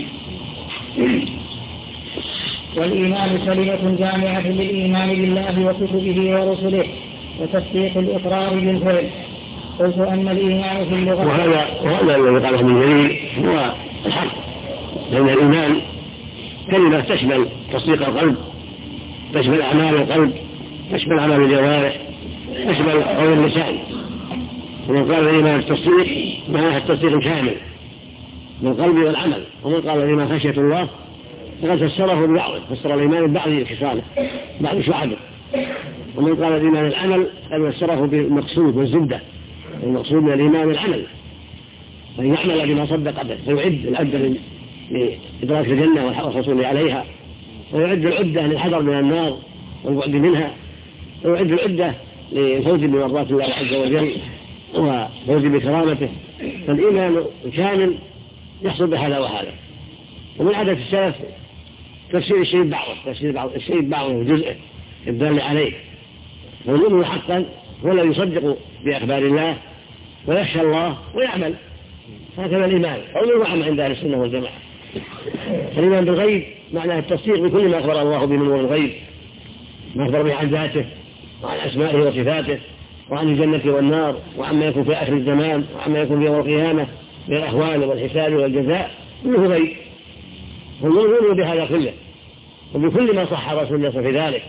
والإيمان كلمة جامعة للإيمان بالله وكتبه ورسله وتصديق الإقرار بالفعل. قلت أن الإيمان في اللغة، وهذا الذي قاله ابن جرير هو الحق، لأن الإيمان كلمة تشمل تصديق القلب، تشمل أعمال القلب، تشمل أعمال الجوارح، تشمل قول اللسان. ومن قال الإيمان التصديق معناه التصديق الكامل من القلب والعمل. ومن قال الإيمان خشية الله فقد فسره ببعضه، فسر الإيمان ببعض خصاله بعض شعبه. ومن قال الإيمان العمل قد فسره بالمقصود والزبدة. المقصود من الإيمان العمل، أن يعمل بما صدق به، فيعد العدة لإدراك الجنة والحصول عليها، ويعد العدة للحذر من النار والبعد منها، ويعد العدة للفوز بمرضات الله عز وجل وفوز بكرامته. فالإيمان الكامل يحصل بهذا وهذا. ومن عادة السلف تفسير الشيء بعضه، تفسير الشيء بعضه جزءه الدال عليه. والمؤمن حقا هو الذي يصدق بأخبار الله ويخشى الله ويعمل. هكذا الإيمان قول وعمل عند أهل السنة والجماعة. الإيمان بالغيب معناه التصديق بكل ما أخبر الله به من الغيب، ما أخبر به عن ذاته وعن أسمائه وصفاته وعن الجنة والنار وعما يكون في آخر الزمان وعما يكون في يوم القيامة من الأحوال والحساب والجزاء، كله غيب. والمؤمن بهذا كله وبكل ما صح رسول الله في ذلك.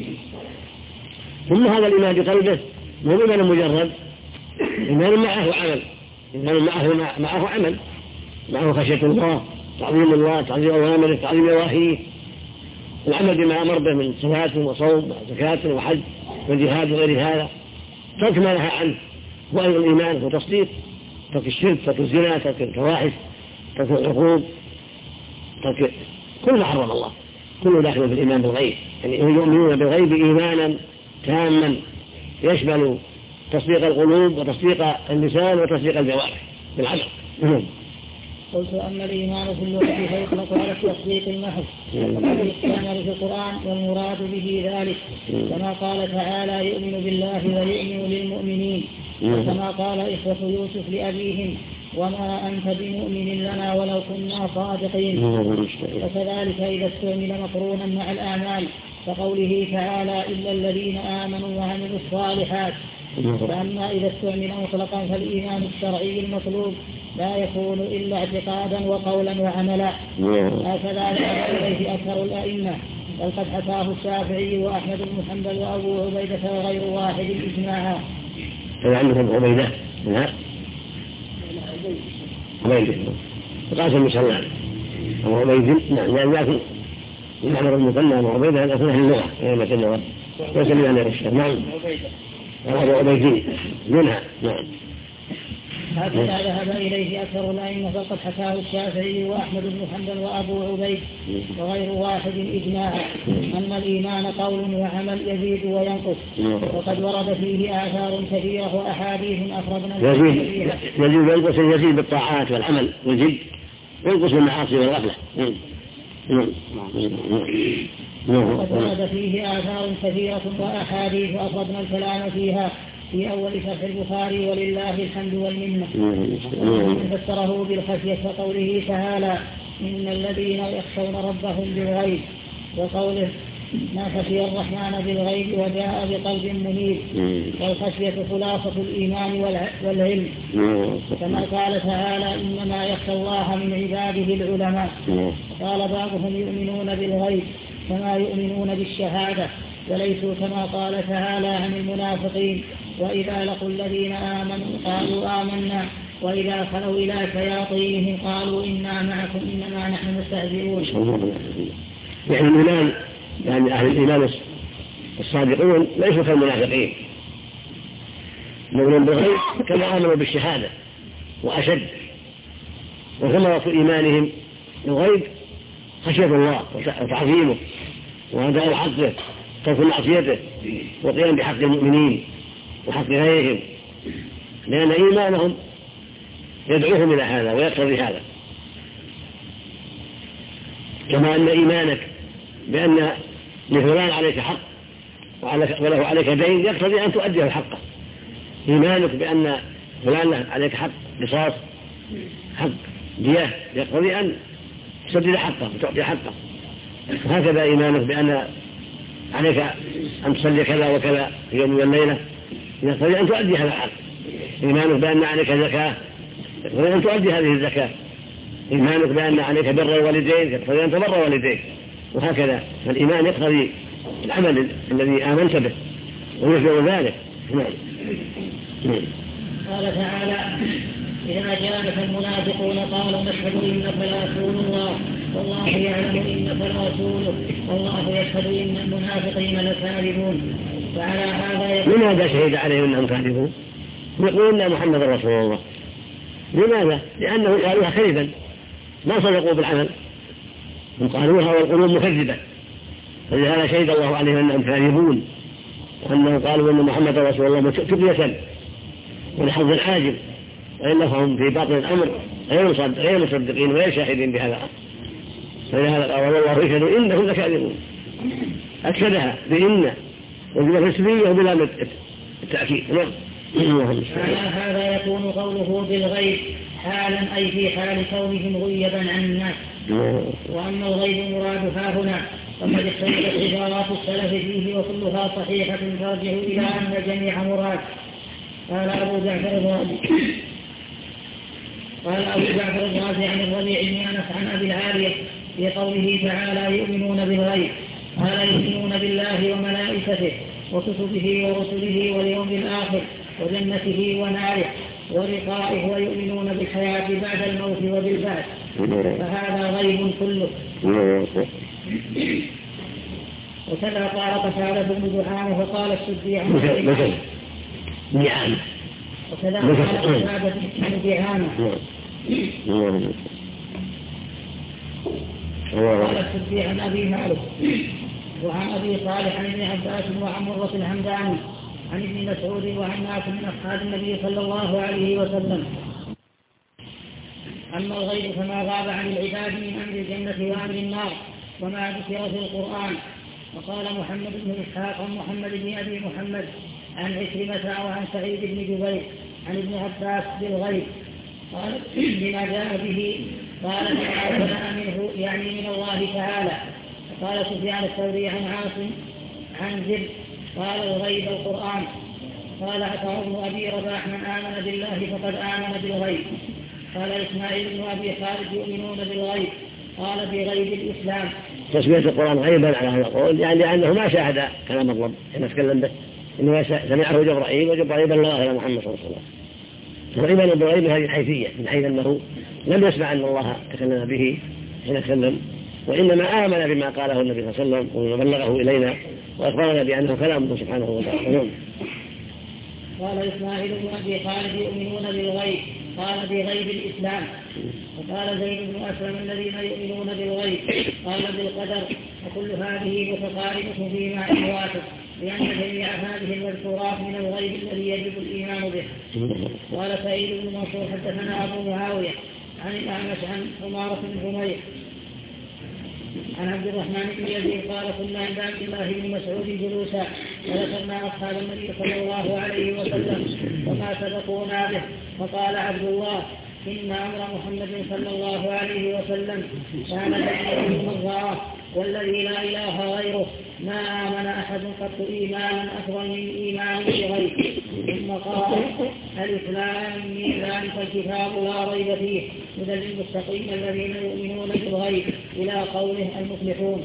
ثم هذا الإيمان بقلبه مو إيمان مجرد، إيمان معه عمل، إيمان معه عمل، معه خشية الله، تعظيم الله، تعظيم أوامره، تعظيم نواهيه، العمل بما أمر به من صلاة وصوم وزكاة وحج وجهاد وغير هذا، ترك ما نهى عنه وأيضا الإيمان وتصديق، ترك الشرك، ترك الزنا، ترك الفواحش، ترك العقوق، ترك كل ما حرم الله، كله داخل في الإيمان بالغيب. يعني يؤمنون بالغيب إيمانا تاما يشمل تصديق القلوب وتصديق اللسان وتصديق الجوارح بالعمل. قلت أما الإيمان في اللغة فيطلق على التصديق المحض، وقد يستعمل في القرآن والمراد به ذلك، كما قال تعالى: يؤمن بالله ويؤمن للمؤمنين، وكما قال إخوة يوسف لأبيهم: وما أنت بمؤمن لنا ولو كنا صادقين. وكذلك إذا استعمل مقرونا مع الأعمال كقوله تعالى: إلا الذين آمنوا وعملوا الصالحات. فأما إذا استعمل مطلقا فالإيمان الشرعي المطلوب لا يكون إلا اعتقادا وقولا وعملا. هكذا ذهب إليه أكثر الأئمة، بل قد حكاه الشافعي وأحمد بن حنبل وأبو عبيدة وغير واحد إجماعا. عندهم عبيدة عبيدة قاسم مسلم أو عبيد، نعم، لكن يعمر المثنى وعبيدة هذا أثناء اللغة مثل وسمي عن الشام. نعم، أبو عبيدين منها. نعم. هكذا ذهب إليه أكثر الأئمة، فقد حكاه الشافعي وأحمد بن حنبل وأبو عبيد وغير واحد إجماعا أن الإيمان قول وعمل يزيد وينقص، وقد ورد فيه آثار كثيرة وأحاديث أخرجنا يزيد وينقص، يزيد بالطاعات والعمل والجد، ينقص بالمعاصي والغفلة. وقد ورد فيه آثار كثيرة وأحاديث أفردنا الكلام فيها في أول شرح البخاري ولله الحمد والمنة. ومن فسره بالخشية وقوله تعالى إن الذين يخشون ربهم بالغيب، وقوله ما خشي الرحمن بالغيب وجاء بقلب منيب. والخشية خلاصة الإيمان والعلم، كما قال تعالى إنما يخشى الله من عباده العلماء. قال بعضهم يؤمنون بالغيب كما يؤمنون بالشهادة، وليسوا كما قال تعالى عن المنافقين وإذا لقوا الذين آمنوا قالوا آمنا وإذا خلوا إلى شياطينهم قالوا إنا معكم إنما نحن مستهزئون. يعني الإيمان، يعني أهل الإيمان الصادقون ليسوا كالمنافقين، يؤمنون بالغيب كما آمنوا بالشهادة وأشد، وثمرة إيمانهم الغيب خشية الله وتعظيمه وأداء حقه ترك معصيته وقيام بحق المؤمنين وحق غيرهم، لأن إيمانهم يدعوهم إلى هذا ويقتضي هذا. كما أن إيمانك بأن لفلان عليك حق وله عليك دين يقتضي أن تؤديه حقه. إيمانك بأن فلان عليك حق قصاص حق دية يقتضي أن تسدد حقه وتعطي حقه. وهكذا إيمانك بأن عليك أن تصلي كذا وكذا في يوم والليلة يقتضي أن تؤدي هذا الحق. إيمانك بأن عليك زكاة يقتضي أن تؤدي هذه الزكاة. إيمانك بأن عليك بر الوالدين يقتضي أن تبر والديك، وهكذا. فالإيمان يقتضي العمل الذي آمنت به ويشبه ذلك. قال تعالى إذا جاءك المنافقون قالوا نشهد إنك لرسول الله والله يعلم إنك لرسوله والله يشهد إن المنافقين لكاذبون. فعلى هذا لماذا شهد عليهم أنهم كاذبون؟ يقولون إن محمد رسول الله. لماذا؟ لأنهم قالوها كذبا ما صدقوا بالعمل، هم قالوها والقلوب مكذبة، فلهذا شهد الله عليهم أنهم كاذبون، وأنهم قالوا أن محمد رسول الله تبية ولحظ عاجل، وإلا فهم في باطن الأمر غير مصدقين وغير شاهدين بهذا. فلهذا قال والله يشهد إنهم لكاذبون، أكدها بإن وجب تسبية بلا التأكيد. على هذا يكون قوله بالغيب حالا أي في حال كونهم غيبا عن الناس. وأما الغيب مراد هنا فقد اختلفت عبارات السلف فيه وكلها صحيحة ترجع إلى أن جميع مراد. قال أبو جعفر الرازي عن الربيع بن أنس عن أبي العالية في قوله تعالى يؤمنون بالغيب قال يؤمنون بالله وملائكته وكتبه ورسله واليوم الآخر وجنته وناره ولقائه ويؤمنون بالحياة بعد الموت وبالبعث، فهذا غيب كله. وكذا قال قتادة بن دحانة وقال السدي عن وكذا قال قتادة بن دحانة قال السدي عن أبي مالك وعن أبي صالح عن ابن عباس وعن مرة الحمداني عن ابن مسعود وعن ناس من أصحاب النبي صلى الله عليه وسلم. أما الغيب فما غاب عن العباد من أمر الجنة وأمر النار وما ذكر في القرآن. وقال محمد بن إسحاق عن محمد بن أبي محمد عن عكرمة وعن سعيد بن جبير عن ابن عباس بالغيب قال بما جاء به قال فآتنا منه يعني من الله تعالى. قال سفيان الثوري عن عاصم عن زر قال الغيب القرآن. قال عطاء بن أبي رباح من آمن بالله فقد آمن بالغيب. قال إسماعيل بن أبي خالد يؤمنون بالغيب قال بغيب الإسلام. تسمية القرآن غيبا على هذا القول يعني أنه ما شاهد كلام الرب حين تكلم به، إنما سمعه جبرائيل وجبرائيل بلغه إلى محمد صلى الله عليه وسلم. فالإيمان بالغيب هذه الحيثية من حيث أنه لم يسمع أن الله تكلم به حين تكلم، وإنما آمن بما قاله النبي صلى الله عليه وسلم وما بلغه إلينا وأخبرنا بأنه كلامه سبحانه وتعالى. قال إسماعيل بن أبي خالد يؤمنون بالغيب قال بغيب الإسلام. وقال زيد بن أسلم الذين يؤمنون بالغيب قال بالقدر. وكل هذه متقاربة في معنى واحد لأن جميع هذه المذكورات من الغيب الذي يجب الإيمان به. قال سعيد بن منصور حدثنا أبو معاوية عن الأعمش عن عمارة بن حمير عن عبد الرحمن بن يزيد قال كنا عند عبد الله بن مسعود جلوسا فذكرنا أصحاب النبي صلى الله عليه وسلم وما سبقونا به، فقال عبد الله إن أمر محمد صلى الله عليه وسلم كان بين من رآه والذي لا إله غيره ما آمن أحد قط إيمانا أفضل من إيمان بغيره. ثم قال الإسلام من ذلك الكتاب لا ريب فيه هدى للمتقين الذين يؤمنون بالغيب إلى قوله المفلحون.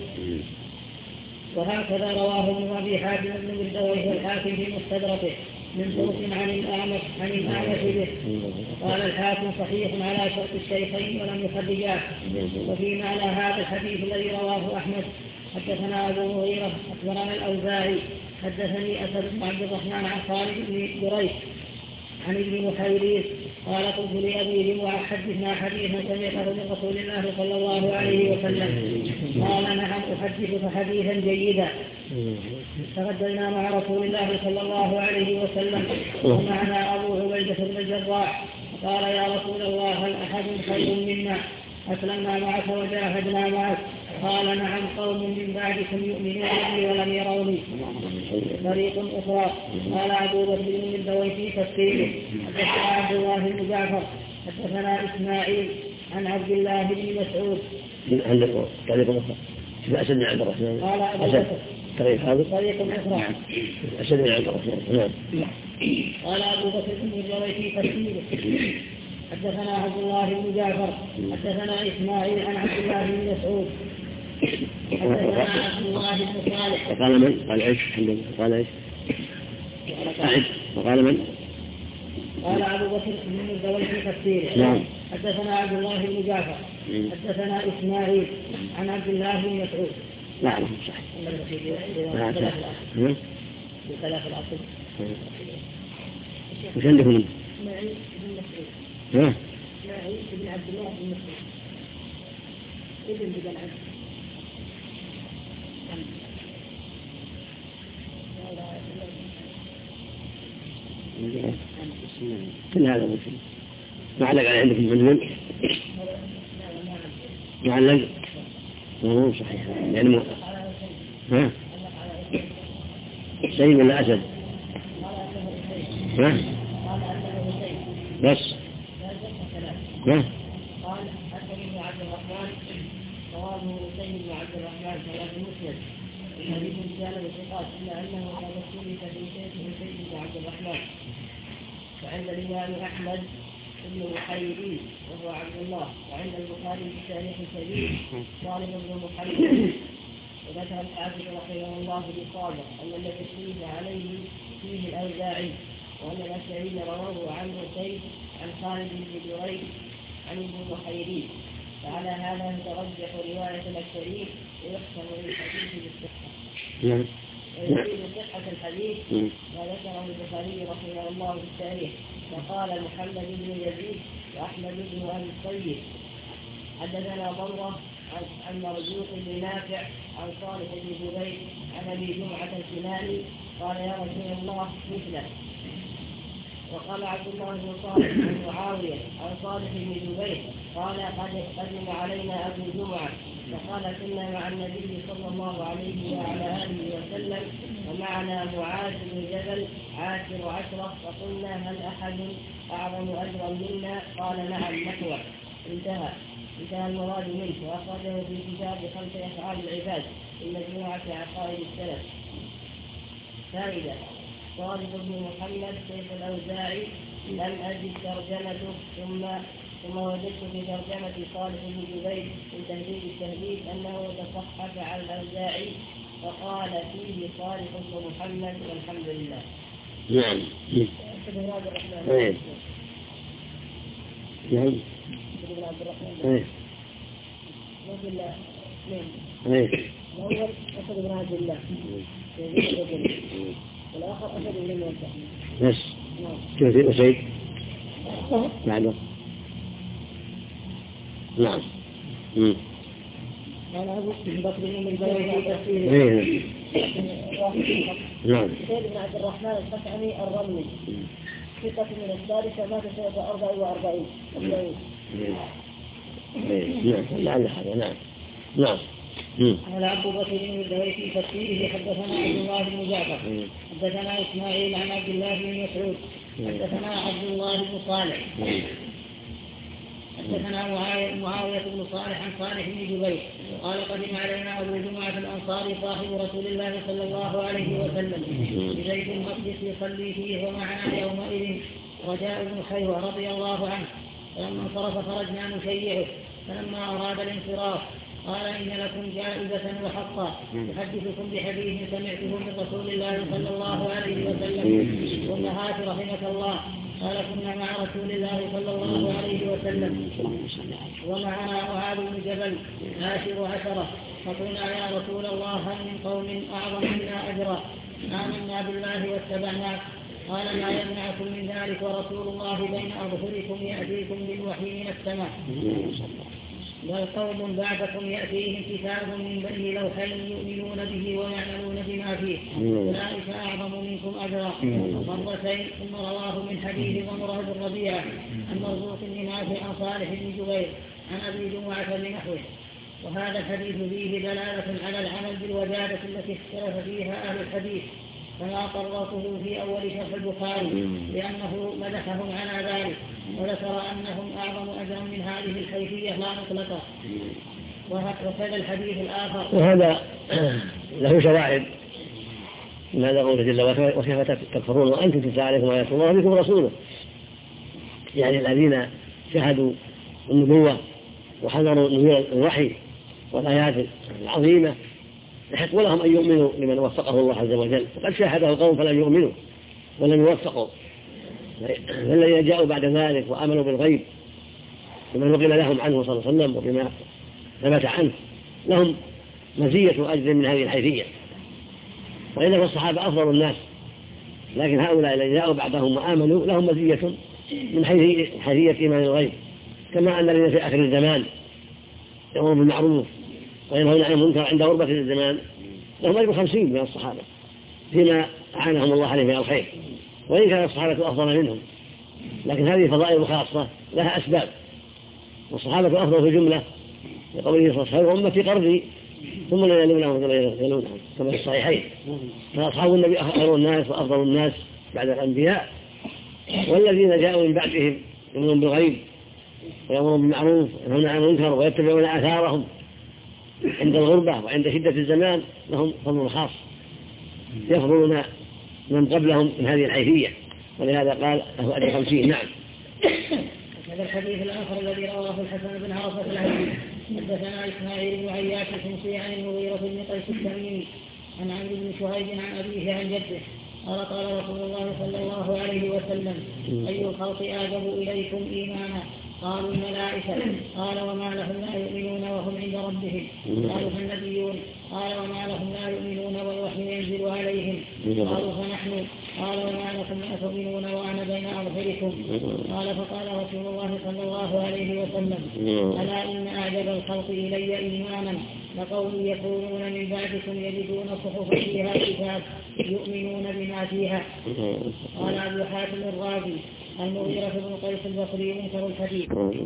وهكذا رواه ابن أبي حاتم بن مردويه والحاكم في مستدركه من طرق عن الأعمش به. قال الحاكم صحيح على شرط الشيخين ولم يخرجاه. وفي معنى هذا الحديث الذي رواه أحمد حدثنا أبو مغيرة أخبرنا الأوزاعي حدثني أسد بن عبد الرحمن عن خالد بن دريس عن ابن محيريز قال قلت لأبي لم حدثنا حديثا سمعته من رسول الله صلى الله عليه وسلم قال نعم أحدثك حديثا جيدا. تغدينا مع رسول الله صلى الله عليه وسلم ومعنا أبو عبيدة بن الجراح قال يا رسول الله هل أحد خير منا أسلمنا معك وجاهدنا معك؟ قال نعم قوم من بعدكم يؤمنون بي ولم يروني. طريق أخرى قال أبو بكر بن الدوي في تفسيره حدثنا عبد الله بن جعفر حدثنا إسماعيل عن عبد الله بن مسعود. طريق أخرى أسد بن عبد الرحمن قال أبو بكر طريق أخرى أسد بن عبد الرحمن. قال أبو بكر بن الدوي في تفسيره حدثنا عبد الله بن جعفر حدثنا إسماعيل عن عبد الله بن مسعود حدثنا عبد الله بن صالح. وقال من؟ قال عيش قال عيش وقال من؟ قال أبو بكر بن الدوي في تفسيره. نعم. حدثنا عبد الله بن جعفر حدثنا إسماعيل عن عبد الله بن مسعود. نعم صحيح. بثلاث الأصل. وش عندكم؟ إسماعيل بن مسعود. إسماعيل بن عبد الله بن مسعود ابن بن عبد. كل هذا مسلم. معلق على عندكم من معلق مو صحيح يعني مو سيد ولا أسد بس قال حدثني ابن عبد الرحمن رواه سيد بن عبد الرحمن كلام مسلم الحديث كان بثقات الا انه قد اختلف في شيخه سيد بن عبد الرحمن. وعند الامام احمد بن محيريز وهو عبد الله. وعند البخاري في تاريخ الكبير طالب بن محمد. وذكر الحافظ رحمه الله بالصادق ان الذي اختلف عليه فيه الاوزاعي وان الاشعري رواه عنه سيد عن خالد بن دريس عن ابن محيريز. فعلى هذا ترجح رواية الأشعري ويحكم للحديث بالصحة. ويريد صحة الحديث ما ذكره البخاري رحمه الله في التاريخ. وقال محمد بن يزيد وأحمد بن أبي الطيب حدثنا ضمرة عن مرزوق بن نافع عن صالح بن جبير عن أبي جمعة الكناني قال يا رسول الله مثله. وقال عبد الله بن صالح عن معاوية عن صالح بن جبير قال قدم علينا أبو جمعة فقال كنا مع النبي صلى الله عليه وعلى آله وسلم ومعنا معاذ بن جبل عاشر عشرة فقلنا هل أحد أعظم أجرا منا؟ قال نعم نحوه. انتهى المراد منه. وأخرجه في كتاب خمس أفعال العباد المجموعة عقائد السلف. فائدة طالب بن محمد شيخ الأوزاعي لم أجد ترجمته ثم وجدت في ترجمة صالح بن جبير من تهذيب التهذيب أنه تصحف على الأوزاعي فقال فيه صالح بن محمد والحمد لله. نعم. نعم. الأول أسد بن عبد الله والآخر أسد بن موسى. بس كيف يبقى سيد؟ بعده. نعم. قال أبو بكر بن البيضاء نعم. سيد بن عبد الرحمن الخشعمي الرملي ثقة من الثالثة مات سنة 44. نعم لعل هذا. نعم. قال عبد بكر بن الدوي في تفسيره حدثنا عبد الله بن جعفر حدثنا إسماعيل عن عبد الله بن مسعود حدثنا عبد الله بن صالح حدثنا معاوية بن صالح عن صالح بن جبير قال قدم علينا أبو جمعة الأنصاري صاحب رسول الله صلى الله عليه وسلم ببيت المقدس يصلي فيه ومعنا يومئذ رجاء بن خيوة رضي الله عنه. فلما انصرف خرجنا نشيعه، فلما أراد الانصراف قال إن لكم جائزة وحقا أحدثكم بحديث سمعته من رسول الله صلى الله عليه وسلم. أمهات رحمك الله. قال كنا مع رسول الله صلى الله عليه وسلم ومعنا معاذ بن جبل 10 فقلنا يا رسول الله هل من قوم أعظم منا أجرا؟ آمنا بالله واتبعناك. قال ما يمنعكم من ذلك ورسول الله بين أظهركم يأتيكم بالوحي من السماء، بل قوم بعدكم يأتيهم كتاب من بين لوحين يؤمنون به ويعملون بما فيه أولئك أعظم منكم أجرا. مرتين. ثم رواه من حديث ضمرة بن ربيعة عن مرزوق بن نافع عن صالح بن جبير عن أبي جمعة بنحوه. وهذا الحديث فيه دلالة على العمل بالوجادة التي اختلف فيها أهل الحديث، كما قررته في أول شرح البخاري لأنه مدحهم على ذلك وذكر أنهم أعظم أجرا من هذه الحيثية لا مطلقة. وكذا الحديث الآخر. وهذا له شواهد من هذا قوله جل وعلا وكيف تكفرون وأنتم تتلى عليكم آيات الله بكم رسوله، يعني الذين شهدوا النبوة وحذروا نزول الوحي والآيات العظيمة يحق لهم أن يؤمنوا لمن وفقه الله عز وجل، وقد شاهده القوم فلم يؤمنوا ولم يوفقوا. فالذين جاءوا بعد ذلك وآمنوا بالغيب بما نقل لهم عنه صلى الله عليه وسلم وبما ثبت عنه لهم مزية أجر من هذه الحيثية. وإلا فالصحابة أفضل الناس، لكن هؤلاء الذين جاءوا بعدهم وآمنوا لهم مزية من حيثية إيمان الغيب، كما أن الذين في آخر الزمان يأمرون بالمعروف وينهون عن المنكر عند غربة الزمان لهم أجر 50 من الصحابة فيما أعانهم الله عليه من الخير، وإن كان الصحابة أفضل منهم، لكن هذه فضائل خاصة لها أسباب. والصحابة أفضل في الجملة لقوله صلى الله عليه وسلم أمتي قرني ثم لا يلونهم كما في الصحيحين. فأصحاب النبي خير الناس وأفضل الناس بعد الأنبياء، والذين جاءوا من بعدهم يؤمنون بالغيب ويأمرون بالمعروف وينهون عن المنكر ويتبعون آثارهم عند الغربة وعند شدة الزمان لهم فضل خاص يفضلون من قبلهم من هذه الحيثية، ولهذا قال له أجر 50. نعم. هذا الحديث الآخر الذي رواه الحسن بن عرفة العزيز حدثنا إسماعيل بن عياش الشمسي عن المغيرة بن قيس التميمي عن عمرو بن شهيب عن أبيه عن جده قال قال رسول الله صلى الله عليه وسلم أي الخلق أعجب إليكم إيمانا؟ قالوا الملائكة. قال وما لهم لا يؤمنون وهم عند ربهم؟ قالوا فالنبيون. قال وما لهم لا يؤمنون والوحي ينزل عليهم؟ قالوا فنحن. قال وما لكم لا تؤمنون وأنا بين أظهركم؟ قال فقال رسول الله صلى الله عليه وسلم ألا إن أعجب الخلق إلي إيمانا لقوم يكونون من بعدكم يجدون صحفا فيها كتاب يؤمنون بما فيها. قال أبو حاتم الرازي المغيرة بن قيس البصري منكر الحديث،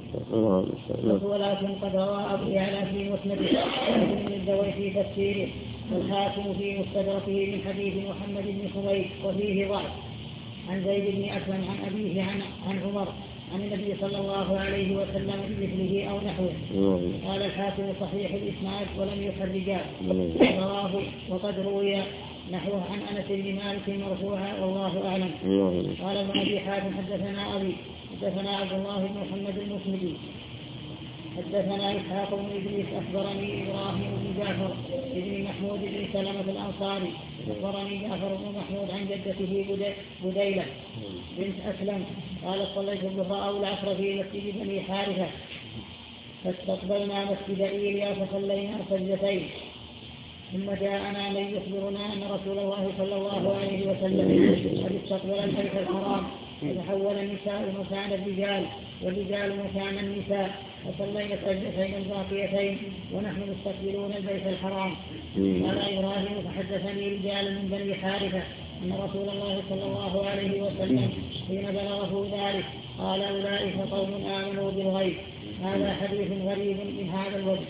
ولكن قد روى أبو يعلى في مسنده وابن الدوي في تفسيره والحاكم في مستدركه من حديث محمد بن حميد وفيه ضعف عن زيد بن أسلم عن أبيه عن عمر عن النبي صلى الله عليه وسلم بمثله أو نحوه. قال الحاكم صحيح الإسناد ولم يخرجاه. رواه وقد روي نحوه عن أنس بن مالك مرفوعا والله أعلم. قال ابن أبي حاتم حدثنا أبي حدثنا عبد الله بن محمد المسندي حدثنا إسحاق بن إدريس أخبرني إبراهيم بن جعفر بن محمود بن سلمة الأنصاري أخبرني جعفر بن محمود عن جدته بديلة بنت أسلم قالت صليت الظهر أو العصر في مسجد بني حارثة فاستقبلنا مسجد إيليا فصلينا سجدتين ثم جاءنا من يخبرنا أن رسول الله صلى الله عليه وسلم قد استقبل البيت الحرام وتحول النساء مكان الرجال والرجال مكان النساء وصلينا سجدتين الباقيتين ونحن مستقبلون البيت الحرام. قال إبراهيم فحدثني رجال من بني حارثة أن رسول الله صلى الله عليه وسلم حين بلغه ذلك قال أولئك قوم آمنوا بالغيب هذا حديث غريب من هذا الوجه.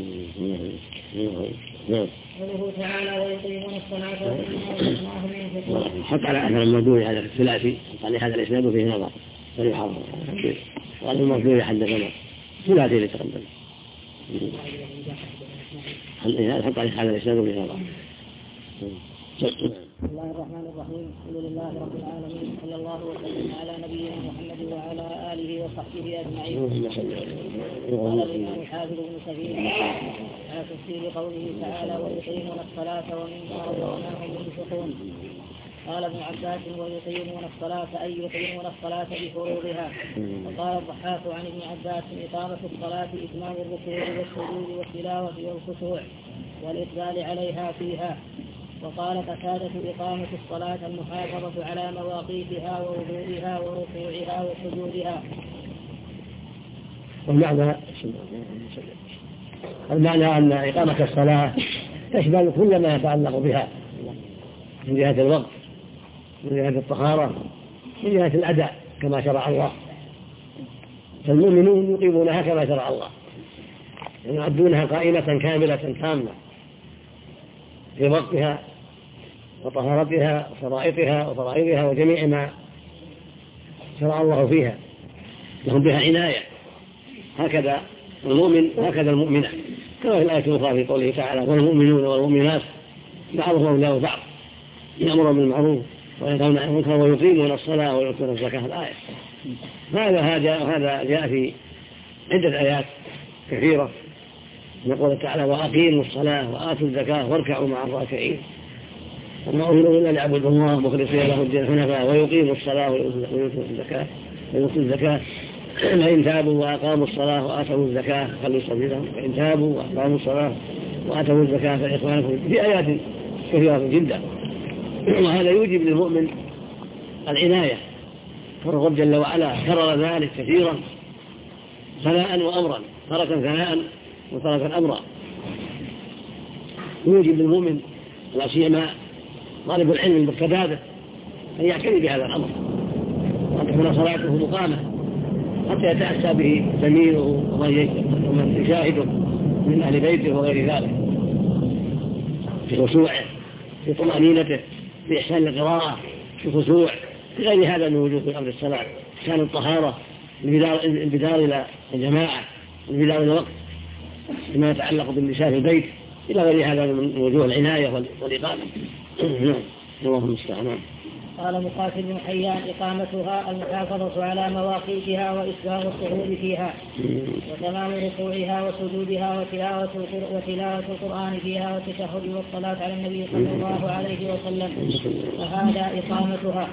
قوله تعالى ويقيمون الصلاة ومما رزقناهم ينفقون. حتى على أثر المردود هذا الثلاثي قال هذا الإسناد فيه نظر فليحرم قال المردود حدثنا ثلاثي اللي تقدم حتى على هذا الإسناد فيه نظر. بسم الله الرحمن الرحيم. الحمد لله رب العالمين صلى الله وسلم على نبينا محمد وعلى آله وصحبه أجمعين. قال الإمام الحافظ ابن كثير على تفسير قوله تعالى ويقيمون الصلاة ومما رزقناهم ينفقون. قال ابن عباس ويقيمون الصلاة أي يقيمون الصلاة بفروضها. وقال الضحاك عن ابن عباس إقامة الصلاة إتمام الركوع والسجود والتلاوة والخشوع والإقبال عليها فيها. وقال قتادة إقامة الصلاة المحافظة على مواقيتها ووضوئها وركوعها وسجودها. المعنى أن إقامة الصلاة تشمل كل ما يتعلق بها من جهة الوقت من جهة الطهارة من جهة الأداء كما شرع الله. فالمؤمنون يقيمونها كما شرع الله يعدونها قائمة كاملة تامة في وقتها وطهارتها وشرائطها وفرائضها وجميع ما شرع الله فيها لهم بها عناية. هكذا المؤمن هكذا المؤمنة كما في الآية الأخرى في قوله تعالى والمؤمنون والمؤمنات بعضهم أولياء بعض يأمرون بالمعروف وينهون عن المنكر ويقيمون الصلاة ويؤتون الزكاة. الآية هذا جاء في عدة آيات كثيرة يقول تعالى وأقيموا الصلاة وآتوا الزكاة واركعوا مع الراكعين وما أمروا إلا ليعبدوا الله مخلصين له الدين حنفاء ويقيموا الصلاة ويؤتوا الزكاة فإن تابوا وأقاموا الصلاة وآتوا الزكاة خلوا سبيلهم فإن تابوا وأقاموا الصلاة وآتوا الزكاة فإخوانكم في آيات كثيرة جدا. وهذا يوجب للمؤمن العناية فالرب جل وعلا كرر ذلك كثيرا ثناء وأمرا تركا ثناء وتركا أمرا. يوجب للمؤمن لا سيما طالب العلم المرتداده أن يعتني بهذا الأمر وأن تكون صلاته مقامة حتى يتأسى به زميله ومن يشاهده من أهل بيته وغير ذلك في خشوعه في طمأنينته في إحسان القراءة في خشوع في غير هذا من وجوه أمر الصلاة إحسان الطهارة البدار إلى الجماعة البدار إلى وقت بما يتعلق بالنساء في البيت إلى غير هذا من وجوه العناية والإقامة. اللهم المستعان. قال مقاتل بن حيان إقامتها المحافظة على مواقيتها وإسباغ الصعود فيها وتمام ركوعها وسجودها وتلاوة القرآن فيها والتشهد والصلاة على النبي صلى الله عليه وسلم فهذا إقامتها.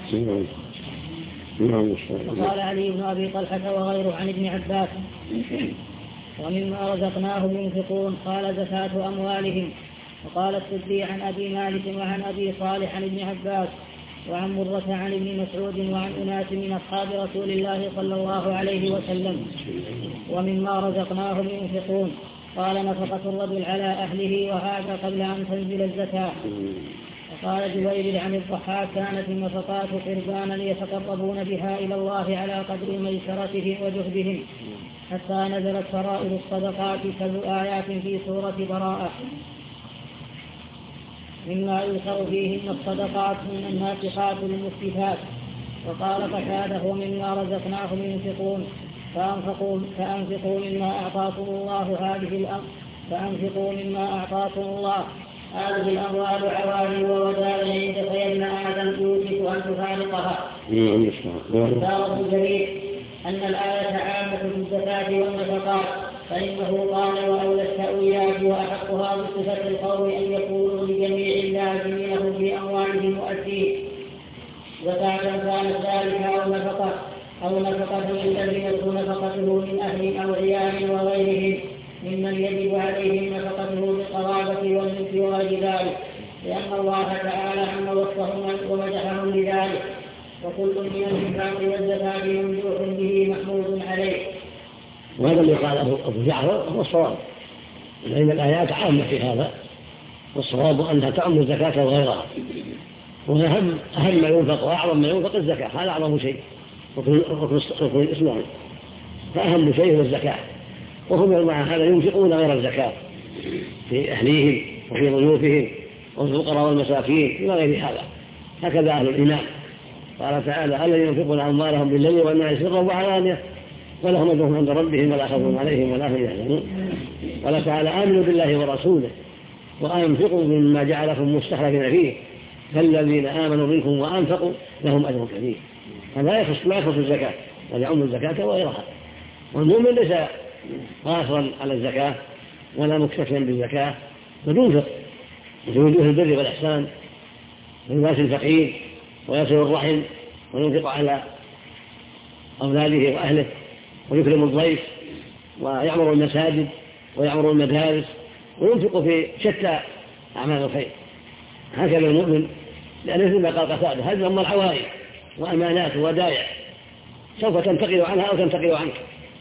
وقال علي بن أبي طلحة وغيره عن ابن عباس ومما رزقناهم ينفقون قال زكاة أموالهم. وقال السدي عن أبي مالك وعن أبي صالح عن ابن عباس وعن مرة عن ابن مسعود وعن أناس من أصحاب رسول الله صلى الله عليه وسلم ومما رزقناهم ينفقون. قال نفقة الرجل على أهله وهذا قبل أن تنزل الزكاة. وقال جويرد عن الضحاك كانت النفقات قربانا يتقربون بها إلى الله على قدر ميسرتهم وجهدهم حتى نزلت فرائض الصدقات كذو آيات في سورة براءة مما يذكر فيهن الصدقات من الناسخات للمفتفات. وقال قتادة ومما رزقناهم ينفقون فأنفقوا مما أعطاكم الله هذه الأموال عوالي وودائع عندك يا ابن آدم يوشك أن تفارقها. دار الجليل أن الآية عامة في الزكاة والنفقات فإنه قال وأولى التأويلات وأحقها بصفة القول أن يقولوا لجميع اللازمين في أموالهم مؤدين زكاة كانت ذلك أو نفقة يلزمته نفقته من أهل أو عيال وغيرهم ممن يجب عليهم نفقته بالقرابة والملك وغير ذلك لأن الله تعالى عم وصفهم ومدحهم بذلك وكل من الإنفاق والزكاة ممدوح به محمود عليه. وهذا اللي قاله أبو جعفر هو الصواب لأن الآيات عامة في هذا والصواب أنها تعم الزكاة وغيرها وأهم ما ينفق وأعظم ما ينفق الزكاة هذا أعظم شيء ركن الإسلام فأهم شيء هو الزكاة وهم مع هذا ينفقون غير الزكاة في أهليهم وفي ضيوفهم وفي الفقراء والمساكين إلى غير هذا. هكذا أهل الإيمان. قال تعالى الذين ينفقون أموالهم بالليل والنهار سرا وعلانية ولهم أجرهم عند ربهم ولا خوف عليهم ولا هم يحزنون. قال تعالى آمنوا بالله ورسوله وأنفقوا مما جعلكم مستخلفين فيه فالذين آمنوا منكم وأنفقوا لهم أجر كبير. هذا لا يخص الزكاة بل يعم الزكاة وغيرها. والمؤمن ليس قاصرا على الزكاة ولا مكتفيا بالزكاة بل ينفق في وجوه البر والإحسان ويواسي الفقير ويصل الرحم وينفق على أولاده وأهله ويكرم الضيف ويعمر المساجد ويعمر المدارس وينفق في شتى أعمال الخير. هكذا المؤمن لأنه مثل ما قال قتادة هذه أمر العوائد وأمانات وودائع سوف تنتقل عنها أو تنتقل عنك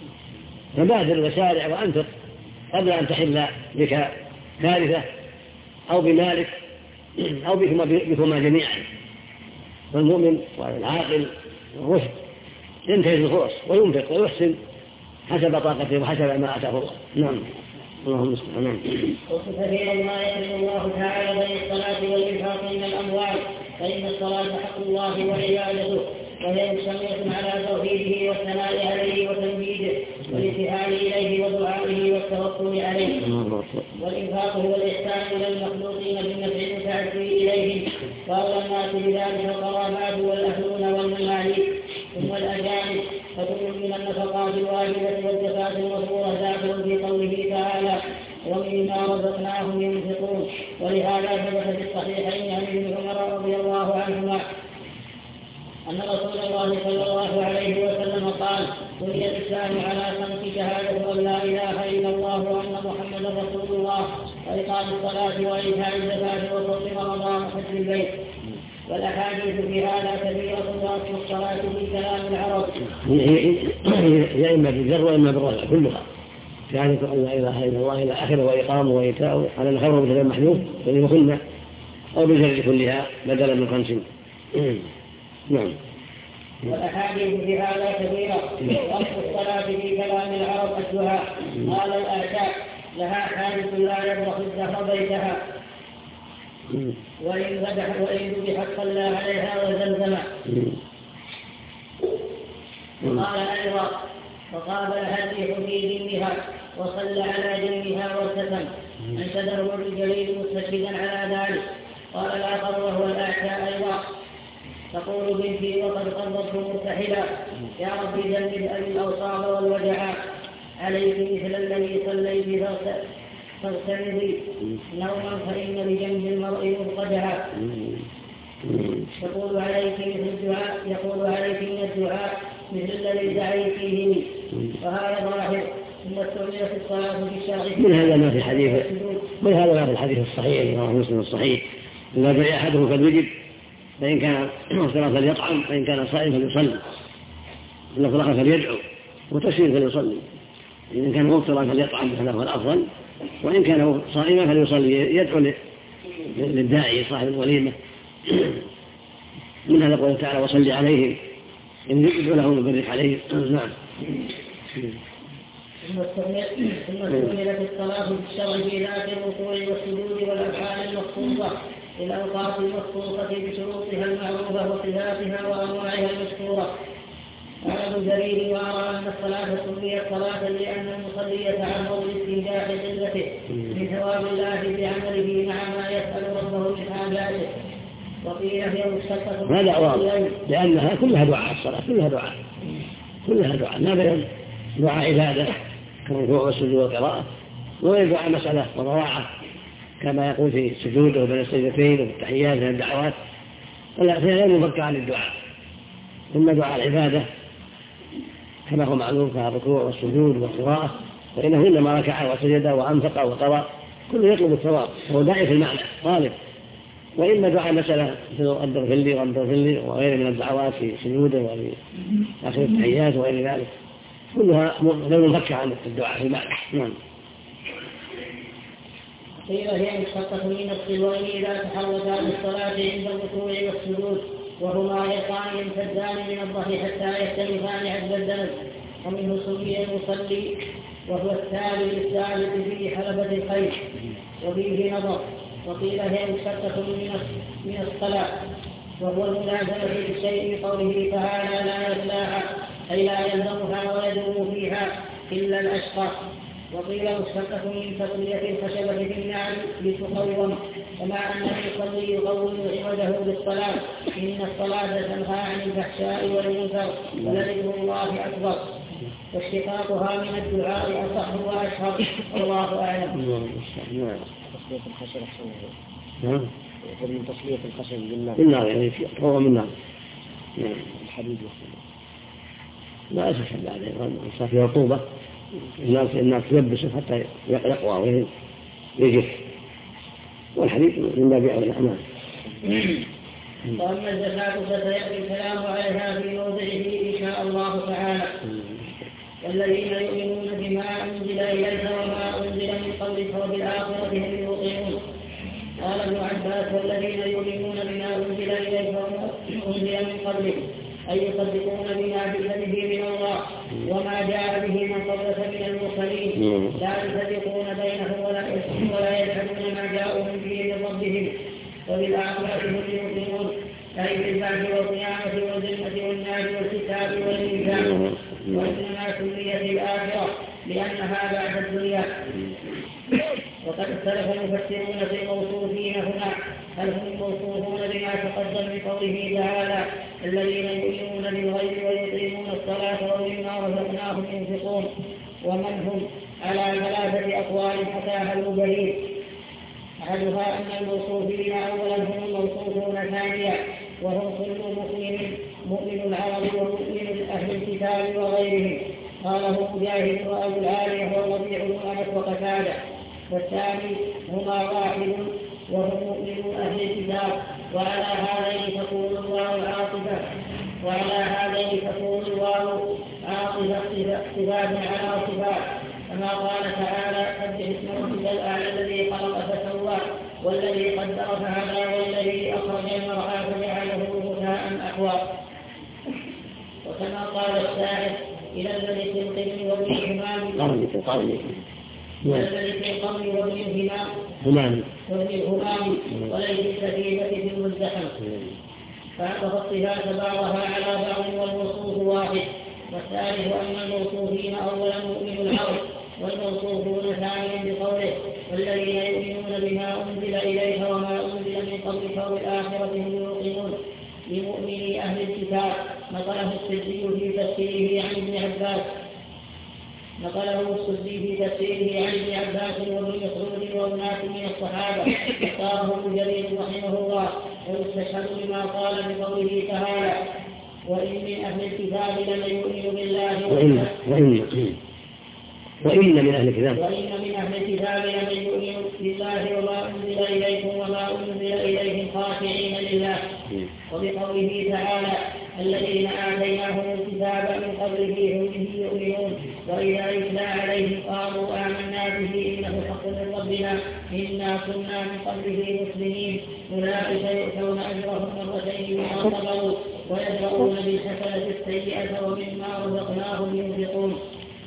فبادر وسارع وأنفق قبل أن تحل بك كارثة أو بمالك أو بكما جميعا. والمؤمن والعاقل والرشد ينتهز الفرص وينفق ويحسن حسب طاقته وحسب ما آتاه الله. نعم. اللهم استعان. نعم. وكثيرا ما يكرم الله تعالى بين الصلاة والإنفاق من الأموال فإن الصلاة حق الله وعبادته وهي مشتملة على توحيده والثناء عليه وتمجيده والابتهال إليه ودعائه والتوكل عليه. والإنفاق هو الإحسان إلى المخلوقين بالنفع المتعدي إليهم وأولى الناس بذلك القرابات والأهلون والمماليك ثم الأجانب فكل من النفقات الواجبة والزكاة المذكورة داخل في قوله تعالى ومما رزقناهم ينفقون. ولهذا ثبت في الصحيحين عن ابن عمر رضي الله عنهما أن رسول الله صلى الله عليه وسلم قال بني الإسلام على 5 شهادة أن لا إله إلا الله وأن محمدا رسول الله وإقام الصلاة وإيتاء الزكاة وصوم رمضان وحج البيت. والأحاديث في هذا كثيرة وأصل الصلاة في كلام العرب هي إما بالجر وإما بالرفع كلها شهادة أن لا إله إلا الله إلى آخره وإقامه وإيتاء على الخبر مثل المحذوف فإن كنا أو بالجر كلها بدلا من 5. نعم. والأحاديث في هذا كثيرة وأصل الصلاة في كلام العرب الدعاء. قال الأعشاء لها حادث لا يبرح الدهر بيتها وإن ذبح صلى عليها وزمزم. وقال أيضا وقابلها الريح في جنها وصلى على جنها وارتسم انشده الجليل مستشهدا على ذلك. قال الآخر وهو الأعشاء أيضا تقول بنتي وقد قرضت مرتحلا يا رب جنب أبي الأوصاب والوجعاء عليك مثل الذي صليت فاغتنبي نوما فإن لجنب المرء مضطجعا. يقول عليك من الدعاء مثل الذي دعيت فيه وهذا ظاهر ثم استعملت الصلاة في الشرع. من هذا ما في الحديث الصحيح رواه مسلم الصحيح إذا دعي أحدهم فليجب فإن كان مفطرا فليطعم فإن كان صائم فليصلي إن طلق فليدعو وتشير فليصلي إن كان مفطرا فليطعم هذا هو الأفضل وإن كان صائما فليصلي يدعو للداعي صاحب الوليمة. من هذا قوله تعالى وصلي عليهم إن يدعو لهم وبرك عليهم. نعم. ثم استعملت الصلاة في الشرع في ذات الركوع والسجود والأفعال المخصوصة للأوقات المخصوصة بشروطها المعروفة وصفاتها وأنواعها المذكورة. قال ابن جرير وأرى أن الصلاة سميت صلاة لأن المصلي يتعرض لاستنجاح قلته من ثواب الله بعمله مع ما يسأل ربه من حاجاته. وقيل هي مشتقة هذا واضح لأنها كلها دعاء. الصلاة كلها دعاء ما بين دعاء عبادة كالركوع والسجود والقراءة وغير دعاء مسألة وضواعة كما يقول في السجود وبين السجدتين وفي التحيات من الدعوات ولا غير مفكر عن الدعاء. ثم دعاء العبادة كما هو معلوم كالركوع والسجود والقراءة فإنه إنما ركع وسجد وأنفق وقرأ كله يطلب الثواب هو داعي في المعنى طالب. وإما دعاء مسألة مثل رب اغفر لي وغير من الدعوات في سجوده وفي آخر التحيات وغير ذلك كلها غير مفكر عن الدعاء في المعنى. نعم. قيل هي مشتقة من الصلوين إذا تحركا بالصلاة عند الركوع والسجود وهما يقعان يمتدان من الظهر حتى يختلفان عند الدنس ومنه سمي المصلي وهو التالي للثالث في حلبة الخيل. وفيه نظر، وقيل هي مشتقة من الصلاة، وهو الملازمة بالشيء بقوله تعالى لا يصلاها أي لا يلزمها ويدوم فيها إلا الأشقى. وقيل مشتقة من تقوية الخشبة بالنعل لتقوم، ومع أن المصلي يقوم عوده بالصلاة إن الصلاة تنهى عن الفحشاء والمنكر ولذكر الله أكبر، واشتقاقها من الدعاء أصح وأشهر، الله أعلم. تصلية الخشب نعم. من تصلية الخشب بالنار. بالنار يعني هو من نار. الحديد لا أسف بعد صار فيها رطوبة الناس تلبسه حتى يقوى ويجف، والحديث من باب أولى. أمان. وأما الزكاة فسيأتي الكلام عليها في موضعه إن شاء الله تعالى. والذين يؤمنون بما أنزل إليك وما أنزل من قبلك وبالآخرة هم يوقنون. قال ابن عباس والذين يؤمنون بما أنزل إليك وما أنزل من قبلك أي يصدقون بما جاء به من الله وما جاء به من قبلك من المرسلين لا يفرقون بينهم ولا يجحدون ما جاءوا به من ربهم وبالآخرة هم يوقنون أي بالبعث والقيامة والجنة والنار والكتاب والميزان. وإنما سميت الآخرة لأنها بعد الدنيا. وقد اختلف المفسرون في الموصوفين هنا، هل هم الموصوفون بما تقدم من قوله تعالى الذين يؤمنون بالغيب ويقيمون الصلاة ومما رزقناهم ينفقون، ومن هم على ثلاثة أقوال حكاها المبين. أحدها أن الموصوفين أولا هم الموصوفون ثانيا وهم كل مؤمن العرب ومؤمن أهل الكتاب وغيرهم. قاله مجاهد وأبو العالية والربيع بن أنس وقتادة. والثاني هما واحد وهم مؤمن أهل الكتاب، وعلى هذين تكون الواو عاطفة صفات على صفات، كما قال تعالى سبح اسم ربك الأعلى الذي خلق فسوى والذي قدر فهدى والذي أخرج المرعى فجعله غثاء أحوى. وكما قال الشاعر إلى الملك القرن وابن الهمام وليس السفينة في المزدحم، فعطف الصفات بعضها على بعض والموصوف واحد. والثالث أن الموصوفين أولا مؤمن العرب والموصوفون ثانيا بقوله والذين يؤمنون بما أنزل إليك وما أنزل من قبلك وبالآخرة هم يوقنون لمؤمني أهل الكتاب. نقله السدي في تفسيره عن ابن عباس وابن مسعود وأناس من الصحابة، اختاره ابن جرير رحمه الله ويستشهد بما قال بقوله تعالى وإن من أهل الكتاب لمن يؤمن بالله وإن من أهل الكتاب لمن يؤمن بالله وما أنزل إليكم وما أنزل إليهم خاشعين لله. وبقوله تعالى الذين آتيناهم الكتاب من قبله هم به يؤمنون وإذا يتلى عليهم قالوا آمنا به إنه حق من ربنا إنا كنا من قبله مسلمين أولئك يؤتون أجرهم مرتين بما صبروا ويدرؤون بالحسنة السيئة ومما رزقناهم ينفقون.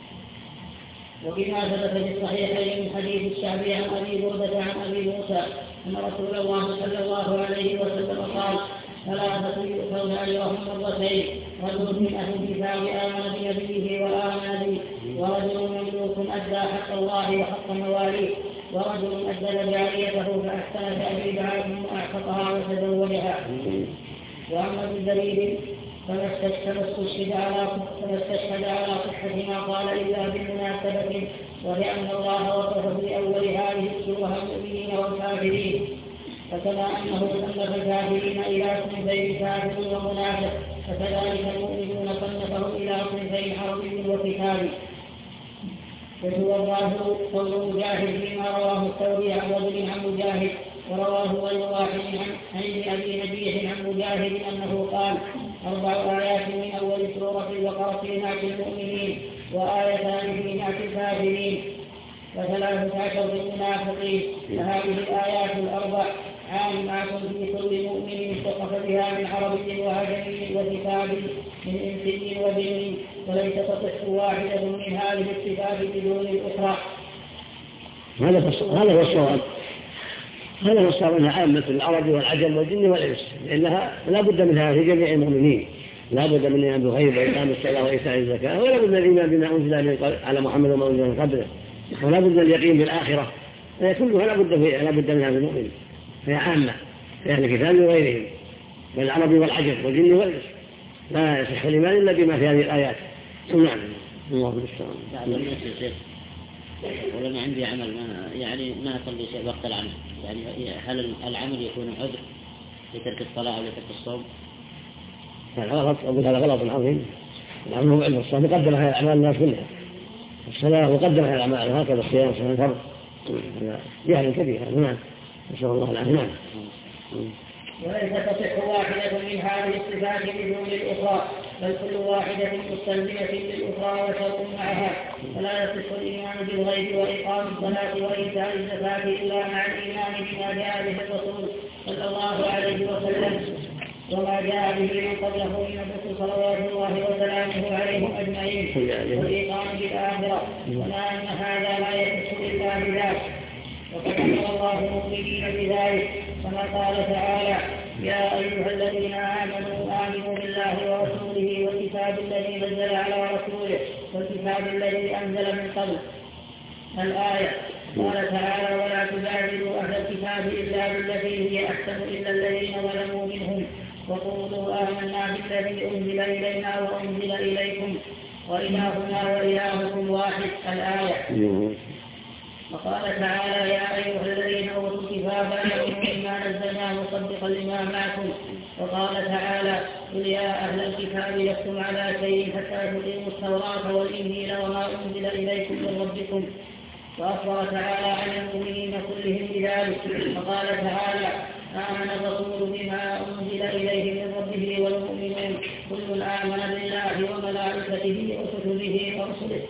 وبما ثبت في الصحيحين من حديث الشعبي عن أبي بردة عن أبي موسى أن رسول الله صلى الله عليه وسلم قال ثلاثة يؤتون أجرهم مرتين رجل من أهل الكتاب آمن بنبيه وآمن بي ورجل مملوك أدى حق الله وحق مواليه ورجل أدى جاريته فأحسن تأديبها ثم أعتقها وتزوجها. وأما بالدليل فما استشهد على صحة ما قال إلا بالمناسبة ولأن الله وصف في أول هذه السورة المؤمنين والكافرين، فكما أنه صنف الكافرين إلى صنفين كافر ومنافق فكذلك المؤمنون صنفهم إلى صنفين عربي وكتابي. وهو الظاهر قول مجاهد فيما رواه الثوري عن رجل عن مجاهد ورواه غير واحد عن أبي نجيح عن مجاهد أنه قال 4 آيات من أول سورة البقرة في نعت المؤمنين وآيتان في نعت الكافرين و13 في المنافقين. فهذه الآيات 4 عامة في كل مؤمن استقف بها من عربي وعجمي وكتابي من إنس وجن، وليس تصح واحدة من هذه الصفات بدون الأخرى. هذا هو الصواب. هذا هو الصواب أنها عامة العرب والعجم والجن والإنس، لأنها لا بد منها في جميع المؤمنين، لا بد من الإيمان بالغيب وإقام الصلاة وإيتاء الزكاة، ولا بد من الإيمان بما أنزل على محمد وما أنزل من قبله، ولا بد من اليقين بالآخرة. هي كلها لا بد منها في المؤمن، فهي عامة في أهل الكتاب وغيرهم من العرب والعجم والجن والإنس، لا يصح الإيمان إلا بما في هذه الآيات. نعم. الله المستعان. ولما عندي عمل ما أصلي شيء وقت العمل، يعني هل العمل يكون عذر لترك الصلاة أو لترك الصوم؟ هذا غلط، أقول هذا غلط عظيم. العمل هو علم الصلاة مقدم على الأعمال الناس كلها، الصلاة مقدم على الأعمال، هكذا الصيام صلاة الفرض، هذا جهل كبير. نعم، نسأل الله العافية. نعم. وليس تصح واحدة من هذه الصفات بدون الأخرى، بل كل واحدة مستلزمة للأخرى وشرط معها، فلا يصح الإيمان بالغيب وإقام الصلاة وإيتاء الزكاة إلا مع الإيمان بما جاء به الرسول صلى الله عليه وسلم وما جاء به من قبله من الرسل صلوات الله وسلامه عليهم أجمعين، والإيمان بالآخرة، ولا أن هذا لا يصح إلا بذلك. وقد أمر الله المؤمنين بذلك كما قال تعالى: يا أيها الذين آمنوا بالله ورسوله والكتاب الذي نزل على رسوله والكتاب الذي أنزل من قبل. الآية. قال تعالى: ولا تجادلوا أهل الكتاب إلا بالتي هي أحسن إلا الذين ظلموا منهم وقولوا آمنا بالذي أنزل إلينا وأنزل إليكم وإلهنا وإلهكم واحد. الآية. وقال تعالى: يا أيها الذين أوتوا الكتاب آمنوا بما نزلنا مصدقا لما معكم. وقال تعالى: قل يا أهل الكتاب لستم على شيء حتى تقيموا التوراة والإنجيل وما أنزل إليكم من ربكم. وأخبر تعالى عن المؤمنين كلهم بذلك، وقال تعالى: آمن الرسول بما أنزل إليه من ربه والمؤمنون كل آمن بالله وملائكته وكتبه ورسله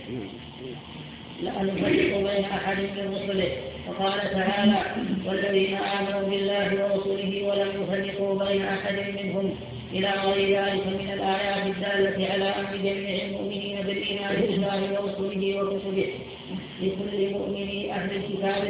لا نفرق بين أحد من رسله. وقال تعالى: والذين آمنوا بالله ورسله ولم يفرقوا بين أحد منهم، إلى غير ذلك من الآيات الدالة على أمر جميع المؤمنين بالإيمان بالله ورسله وكتبه لكل مؤمن أهل الكتاب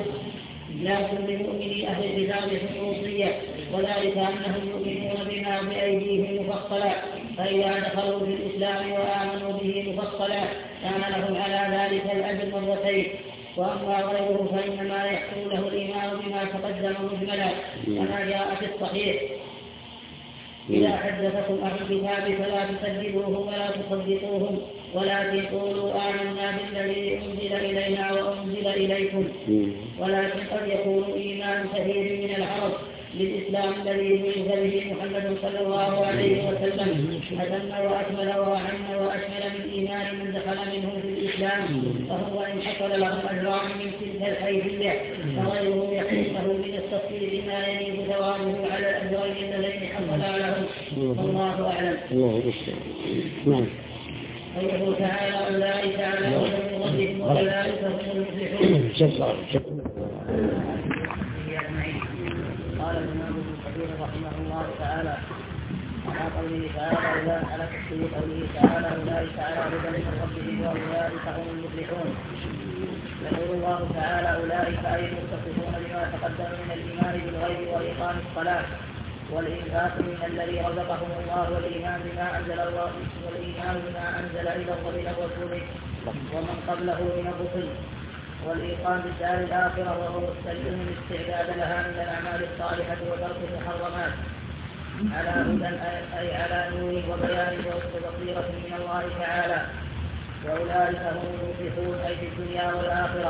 خصوصية، وذلك أنهم يؤمنون بما بأيديهم مفصلا، فإذا دخلوا في الإسلام وآمنوا به مفصلا كان لهم على ذلك الأجر مرتين. وأما غيره فإنما يحصل له الإيمان بما تقدم مجملا كما جاء في الصحيح: إذا حدثكم أهل الكتاب فلا تصدقوه ولا تصدقوهم ولكن قولوا آمنا بالذي أنزل إلينا وأنزل إليكم. ولكن قد يكون إيمان كثير من العرب للإسلام الذي بعث به محمد صلى الله عليه وسلم أتم وأكمل وأعم وأشمل من إيمان من دخل منه في الإسلام، فهو إن حصل لهم أجران من تلك الحيثية فغيره يحرصه من التفصيل ما يليق ثوابه على الأجرين اللذين حصل لهم. والله أعلم. ويقول تعالى: أولئك على هدى من ربهم وأولئك هم المفلحون. قال الإمام ابن كثير رحمه الله تعالى على قوله تعالى على تفسير قوله تعالى: أولئك على هدى من ربهم وأولئك هم المفلحون. يقول الله تعالى: أولئك أي المتصفون بما تقدم من الإيمان بالغيب وإقام الصلاة والإنفاق من الذي رزقهم الله والإيمان بما أنزل الله والإيمان بما أنزل إلى الرسول ومن قبله من الرسل والإيقان بالدار الآخرة وهو مستلزم الاستعداد لها من الأعمال الصالحة وترك المحرمات على هدى أي على نور وبيان وبصيرة من الله تعالى. وأولئك هم المفلحون أي في الدنيا والآخرة.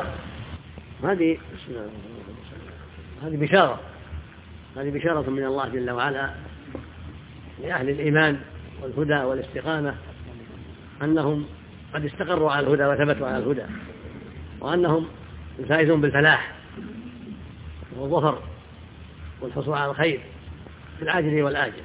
هذه بشارة من الله جل وعلا لأهل الإيمان والهدى والاستقامة أنهم قد استقروا على الهدى وثبتوا على الهدى، وأنهم فائزون بالفلاح والظفر والحصول على الخير في العاجل والآجل.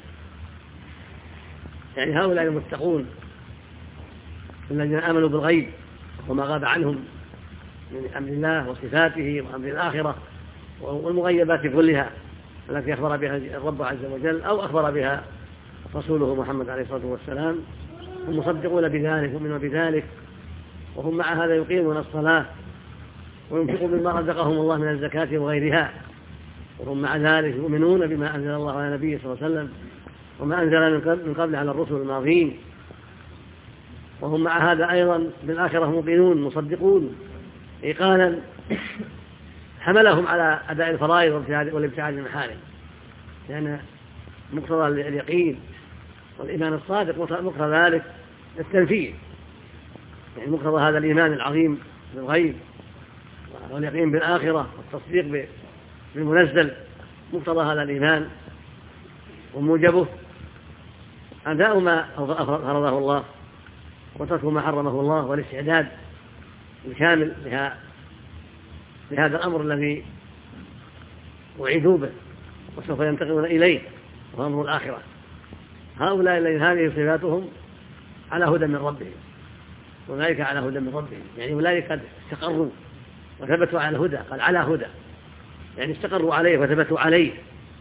يعني هؤلاء المتقون الذين آمنوا بالغيب وما غاب عنهم من أمر الله وصفاته وأمر الآخرة والمغيبات كلها التي أخبر بها الرب عز وجل أو أخبر بها رسوله محمد عليه الصلاة والسلام، هم مصدقون بذلك ومنوا بذلك، وهم مع هذا يقيمون الصلاة وينفقون مما رزقهم الله من الزكاة وغيرها، وهم مع ذلك يؤمنون بما أنزل الله على نبيه صلى الله عليه وسلم وما أنزل من قبل على الرسل الماضين، وهم مع هذا أيضا بالآخرة موقنون مصدقون إيقانا حملهم على أداء الفرائض والابتعاد عن المحارم، لأن مقتضى اليقين والإيمان الصادق مقتضى ذلك التنفيذ، يعني مقتضى هذا الإيمان العظيم بالغيب واليقين بالآخرة والتصديق بالمنزل، مقتضى هذا الإيمان وموجبه أداء ما فرضه الله وترك ما حرمه الله، والاستعداد الكامل لهذا الأمر الذي وعدوا به وسوف ينتقلون إليه، وهو أمر الآخرة. هؤلاء الذين هذه صفاتهم على هدى من ربهم، أولئك على هدى من ربهم، يعني أولئك قد استقروا وثبتوا على الهدى، قال على هدى يعني استقروا عليه وثبتوا عليه،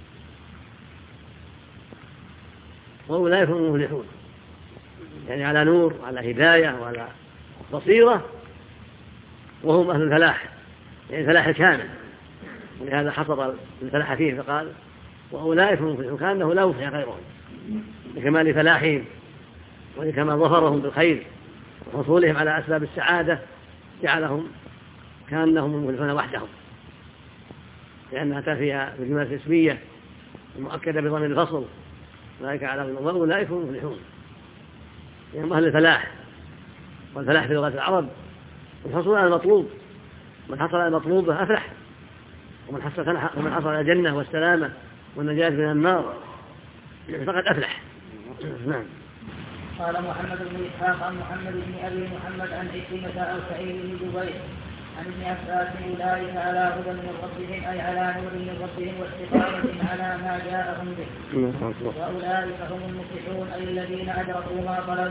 وأولئك هم المفلحون، يعني على نور وعلى هداية وعلى بصيرة، وهم أهل الفلاح، يعني الفلاح الكامل، ولهذا حصر الفلاح فيه فقال وأولئك هم المفلحون، كأنه لا يفلح غيرهم لكمال فلاحهم ولكمال ظفرهم بالخير وحصولهم على أسباب السعادة، جعلهم كأنهم المفلحون وحدهم، لأنها تأتي بالجملة الاسمية المؤكدة بضمير الفصل، أولئك على هدى وأولئك هم المفلحون، يعني أهل الفلاح. والفلاح في لغة العرب الحصول على المطلوب، من حصل على المطلوب أفلح، ومن حصل على الجنة والسلامة والنجاة من النار فقد أفلح. نعم. قال محمد بن إسحاق عن محمد بن أبي محمد عن عكرمة أو سعيد بن جبير عن ابن عباس أولئك على هدى من ربهم، أي على نور من ربهم واستقامة على ما جاءهم به، وأولئك هم المفلحون، أي الذين أدركوا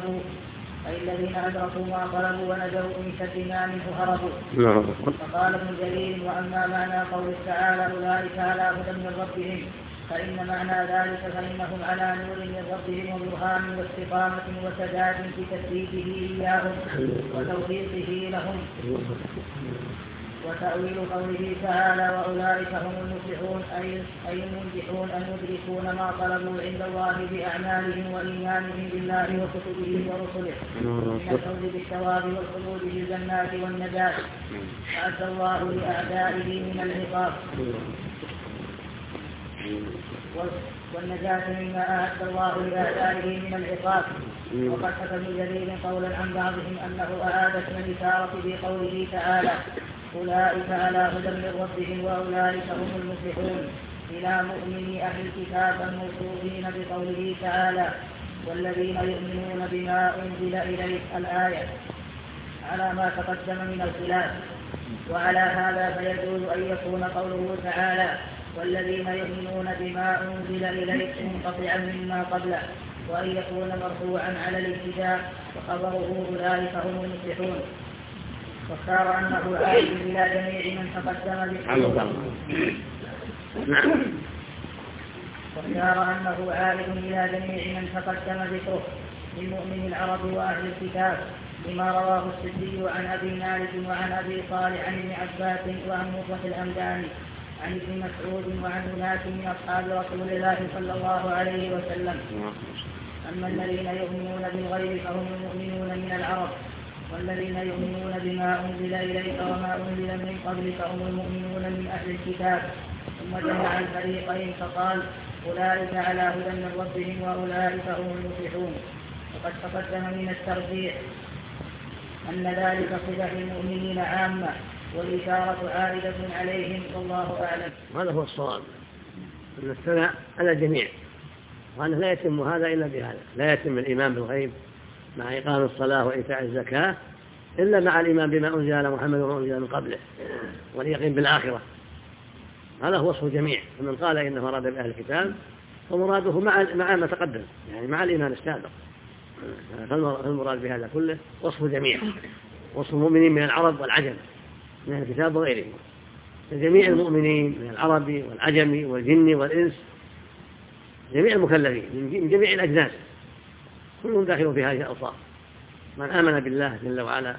ما طلبوا ونجوا من شر ما منه هربوا. فقال ابن جرير وأما معنى قول تعالى أولئك على هدى من ربهم فإن معنى ذلك فإنهم على نور من ربهم وبرهان واستقامة وسداد في تثبيته إياهم وتوفيقه لهم. وتأويل قوله تعالى وأولئك هم المفلحون أي المنجحون المدركون ما طلبوا عند الله بأعمالهم وإيمانهم بالله وكتبه ورسله من الفوز بالثواب والخلود بالجنات والنجاة، أعد الله لأعدائه من العقاب والنجاة مما أعد الله لأعدائه من العقاب. وقد حكى ابن جرير قولا عن بعضهم أنه أعاد اسم الإشارة بقوله تعالى أولئك على هدى من ربهم وأولئك هم المفلحون إلى مؤمني أهل الكتاب الموصوفين بقوله تعالى والذين يؤمنون بما أنزل إليك الآية على ما تقدم من الخلاف. وعلى هذا فيجوز أن يكون قوله تعالى والذين يؤمنون بما أنزل إليك منقطعا مما قبله، وأن يكون مرفوعا على الابتداء وخبره أولئك هم المفلحون. واختار أنه عائد إلى جميع من تقدم ذكره من مؤمن العرب وأهل الكتاب لما رواه السدي عن أبي مالك وعن أبي صالح عن ابن عباس وعن مطلق الأمداني عن ابن مسعود وعن أناس من أصحاب رسول الله صلى الله عليه وسلم. أما الذين يؤمنون بالغيب فهم المؤمنون من العرب، والذين يؤمنون بما أنزل إليك وما أنزل من قبلك هم المؤمنون من أهل الكتاب. ثم جمع الفريقين فقال أولئك على هدى من ربهم وأولئك هم المفلحون. وقد تقدم من الترجيح أن ذلك صفة المؤمنين عامة والإشارة عائدة عليهم والله أعلم. هذا هو الصواب، أن الثناء على الجميع، وأنه لا يتم هذا إلا بهذا، لا يتم الإيمان بالغيب مع إقام الصلاة وإيتاء الزكاة إلا مع الإيمان بما أنزل على محمد وما أنزل من قبله واليقين بالآخرة. هذا هو وصف الجميع. فمن قال إنه أراد بأهل الكتاب فمراده مع ما تقدم، يعني مع الإيمان السابق. فالمراد بهذا كله وصف الجميع، وصف المؤمنين من العرب والعجم من أهل الكتاب وغيرهم. جميع المؤمنين من العرب والعجم والجن والإنس جميع المكلفين من جميع الأجناس كلهم داخلون في هذه الأوصاف. من آمن بالله جل وعلا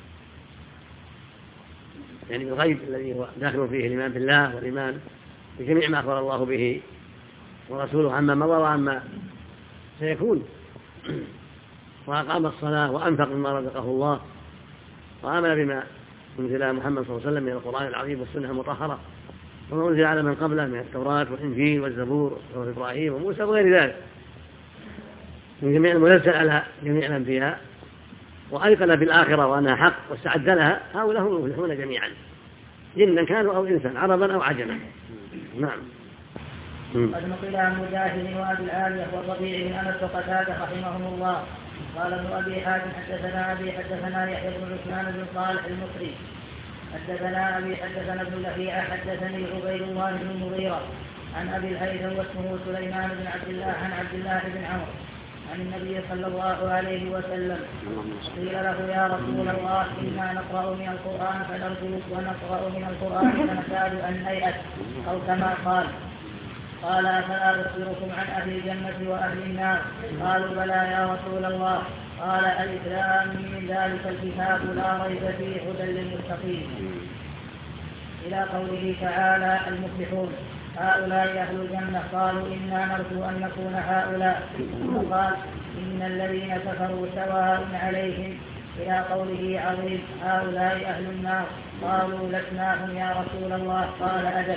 يعني الغيب الذي هو داخل فيه الإيمان بالله والإيمان بجميع ما أخبر الله به ورسوله عما مضى وعما سيكون، وأقام الصلاة وأنفق مما رزقه الله، وآمن بما أنزل محمد صلى الله عليه وسلم من القرآن العظيم والسنة المطهرة وما أنزل على من قبله من التوراة والإنجيل والزبور وإبراهيم وموسى وغير ذلك من جميع المنزل على جميع الأنبياء، وأيقن بالآخرة وأنها حق واستعد لها، هؤلاء هم المفلحون جميعا جنا كانوا أو إنسان عربا أو عجما. نعم. قد نقل عن مجاهد وأبي العالية والربيع بن أنس وقتادة رحمهم الله قال ابن أبي حاتم حدثنا يحيى بن عثمان بن صالح المصري حدثنا أبي حدثنا ابن لهيعة حدثني عبيد الله بن المغيرة عن أبي الهيثم واسمه سليمان بن عبد الله عن عبد الله بن عمرو عن النبي صلى الله عليه وسلم قيل له يا رسول الله إنا نقرأ من القرآن فنرجو ونقرأ من القرآن فنكاد أن نيأس أو كما قال أفلا أخبركم عن أهل الجنة وأهل النار؟ قالوا بلى يا رسول الله. قال ألف لام من ذلك الكتاب لا ريب فيه هدى للمتقين إلى قوله تعالى المفلحون هؤلاء أهل الجنة. قالوا إنا نرجو أن نكون هؤلاء. وقال إن الذين كفروا سواء عليهم إلى قوله عظيم هؤلاء أهل النار. قالوا لسناهم يا رسول الله. قال أجل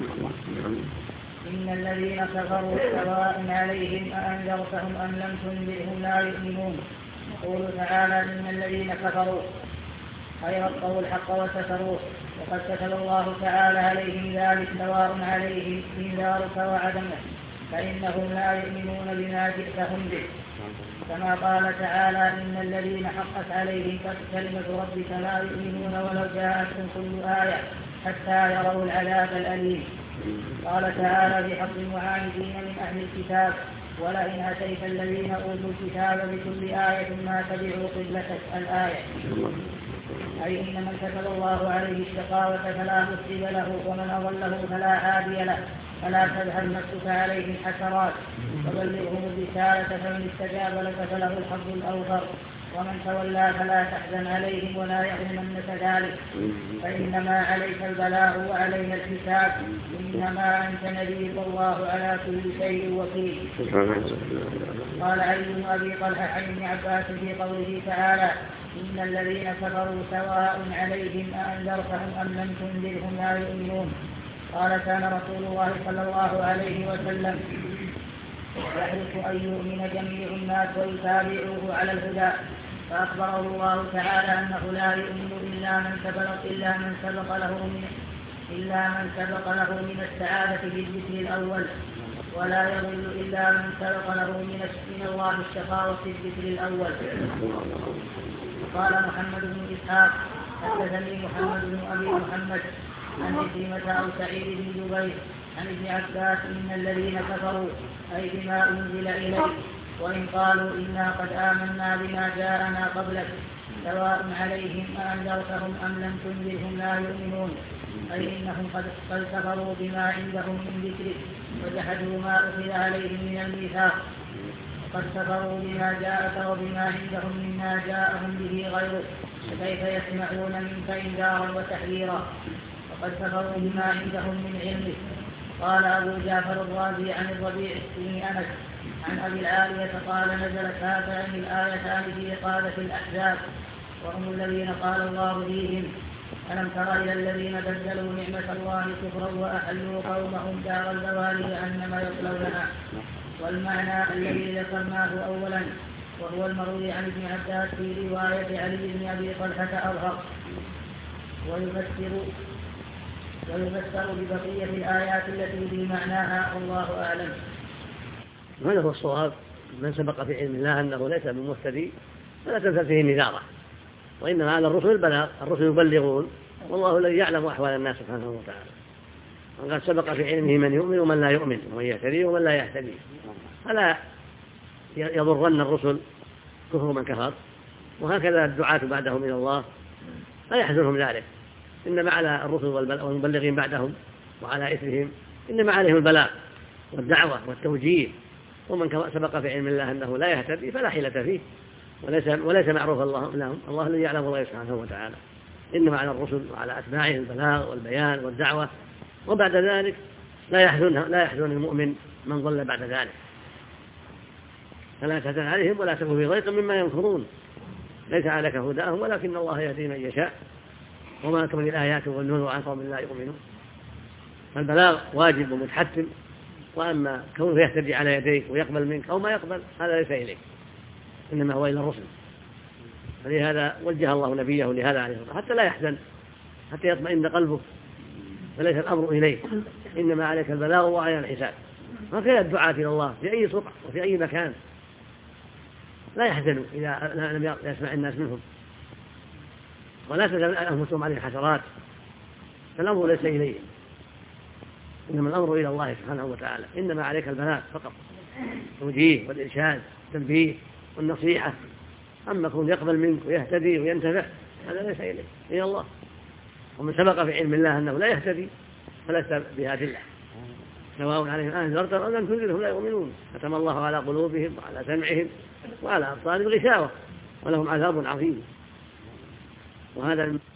إن الذين كفروا سواء عليهم أأنذرتهم أم لم تنذرهم لا يؤمنون. يقول تعالى إن الذين كفروا غير القول الحق وكفروه وقد كتب الله تعالى عليهم ذلك سواء عليهم إنذارك وعدمه فإنهم لا يؤمنون بما جئتهم به كما قال تعالى إن الذين حقت عليهم كلمة ربك لا يؤمنون ولو جاءتهم كل آية حتى يروا العذاب الأليم. قال تعالى بحق المعاندين من أهل الكتاب ولئن أتيت الذين أوتوا الكتاب بكل آية ما تبعوا قبلتك الآية، أي إن من كتب الله عليه الشقاوة فلا مسجد له ومن أضله فلا هادي له فلا تذهب نفسك عليهم حسرات وبلغهم الرسالة فمن استجاب لك فله الحظ الأوفر ومن تولى فلا تحزن عليهم ولا يحزننك ذلك فإنما عليك البلاغ وعلينا الحساب إنما أنت نذير والله على كل شيء وكيل. قال علي بن أبي طلحة عن ابن عباس في قوله تعالى إن الذين كفروا سواء عليهم أأنذرتهم أم لم تنذرهم لا يؤمنون. قال كان رسول الله صلى الله عليه وسلم يحرص أن يؤمن جميع الناس ويتابعوه على الهدى فأخبره الله تعالى أنه لا يؤمن إلا من سبق له من السعادة في الذكر الأول ولا يضل إلا من سبق له من الله الشقاوة في الذكر الأول. قال محمد بن إسحاق حدثني محمد بن أبي محمد عن عكرمة أو سعيد بن جبير عن ابن عباس إن الذين كفروا أي بما أنزل إليك وإن قالوا إنا قد آمنا بما جاءنا قبلك سواء عليهم أأنذرتهم أم لم تنذرهم لا يؤمنون أي إنهم قد كفروا بما عندهم من ذكرك وجحدوا ما أخذ عليهم من الميثاق وقد كفروا بما جاءك وبما عندهم مما جاءهم به غيرك فكيف يسمعون منك إنذارا وتحذيرا وقد كفروا بما عندهم من علمك. قال أبو جعفر الرازي عن الربيع بن أنس عن أبي العالية قال نزلت هاتان الآيتان في قادة الأحزاب وهم الذين قال الله فيهم ألم تر إلى الذين بدلوا نعمة الله كفرا وأحلوا قومهم دار البوار جهنم يصلونها. والمعنى الذي ذكرناه أولا وهو المروي عن ابن عباس في رواية علي بن أبي طلحة أظهر ويفسر ببقية الآيات التي في معناها والله أعلم. هذا هو الصواب. من سبق في علم الله أنه ليس بمهتدي فلا تنسى فيه نذارة وإنما على الرسل البلاغ. الرسل يبلغون والله الذي يعلم أحوال الناس سبحانه وتعالى وقد سبق في علمه من يؤمن ومن لا يؤمن ومن يهتدي ومن لا يهتدي فلا يضرن الرسل كفر من كفر وهكذا الدعاة بعدهم إلى الله لا يحزنهم ذلك إنما على الرسل والمبلغين بعدهم وعلى إثرهم إنما عليهم البلاغ والدعوة والتوجيه ومن سبق في علم الله أنه لا يهتدي فلا حيلة فيه، وليس معروف الله الذي يعلم الله سبحانه وتعالى، إنما على الرسل وعلى أتباعهم البلاغ والبيان والدعوة، وبعد ذلك لا يحزن المؤمن من ضل بعد ذلك، فلا تحزن عليهم ولا تكن في ضيق مما يمكرون، ليس عليك هداهم ولكن الله يهدي من يشاء، وما تغني الآيات والنذر عن قوم لا يؤمنون. فالبلاغ واجب ومتحتم، وأما كونه يهتدي على يديك ويقبل منك أو ما يقبل هذا ليس إليك، إنما هو إلى الرسل. فلهذا وجه الله نبيه لهذا عليه الصلاة والسلام حتى لا يحزن، حتى يطمئن قلبه، فليس الأمر إليه، إنما عليك البلاغ وعلينا الحساب. وكذا الدعاء إلى الله في أي صبح وفي أي مكان لا يحزنوا إذا لم يسمع الناس منهم، ولا تزال أنفسهم عليه حسرات، فالأمر ليس إليه، إنما الأمر إلى الله سبحانه وتعالى. إنما عليك البلاغ فقط، التوجيه والإرشاد والتنبيه والنصيحة، أما كون يقبل منك ويهتدي وينتفع هذا ليس إليه، إلى الله. ومن سبق في علم الله أنه لا يهتدي فلست بهاد الله، سواء عليهم أنذرتهم أم لم تنذرهم لا يؤمنون، ختم الله على قلوبهم وعلى سمعهم وعلى أبصارهم غشاوة ولهم عذاب عظيم. وهذا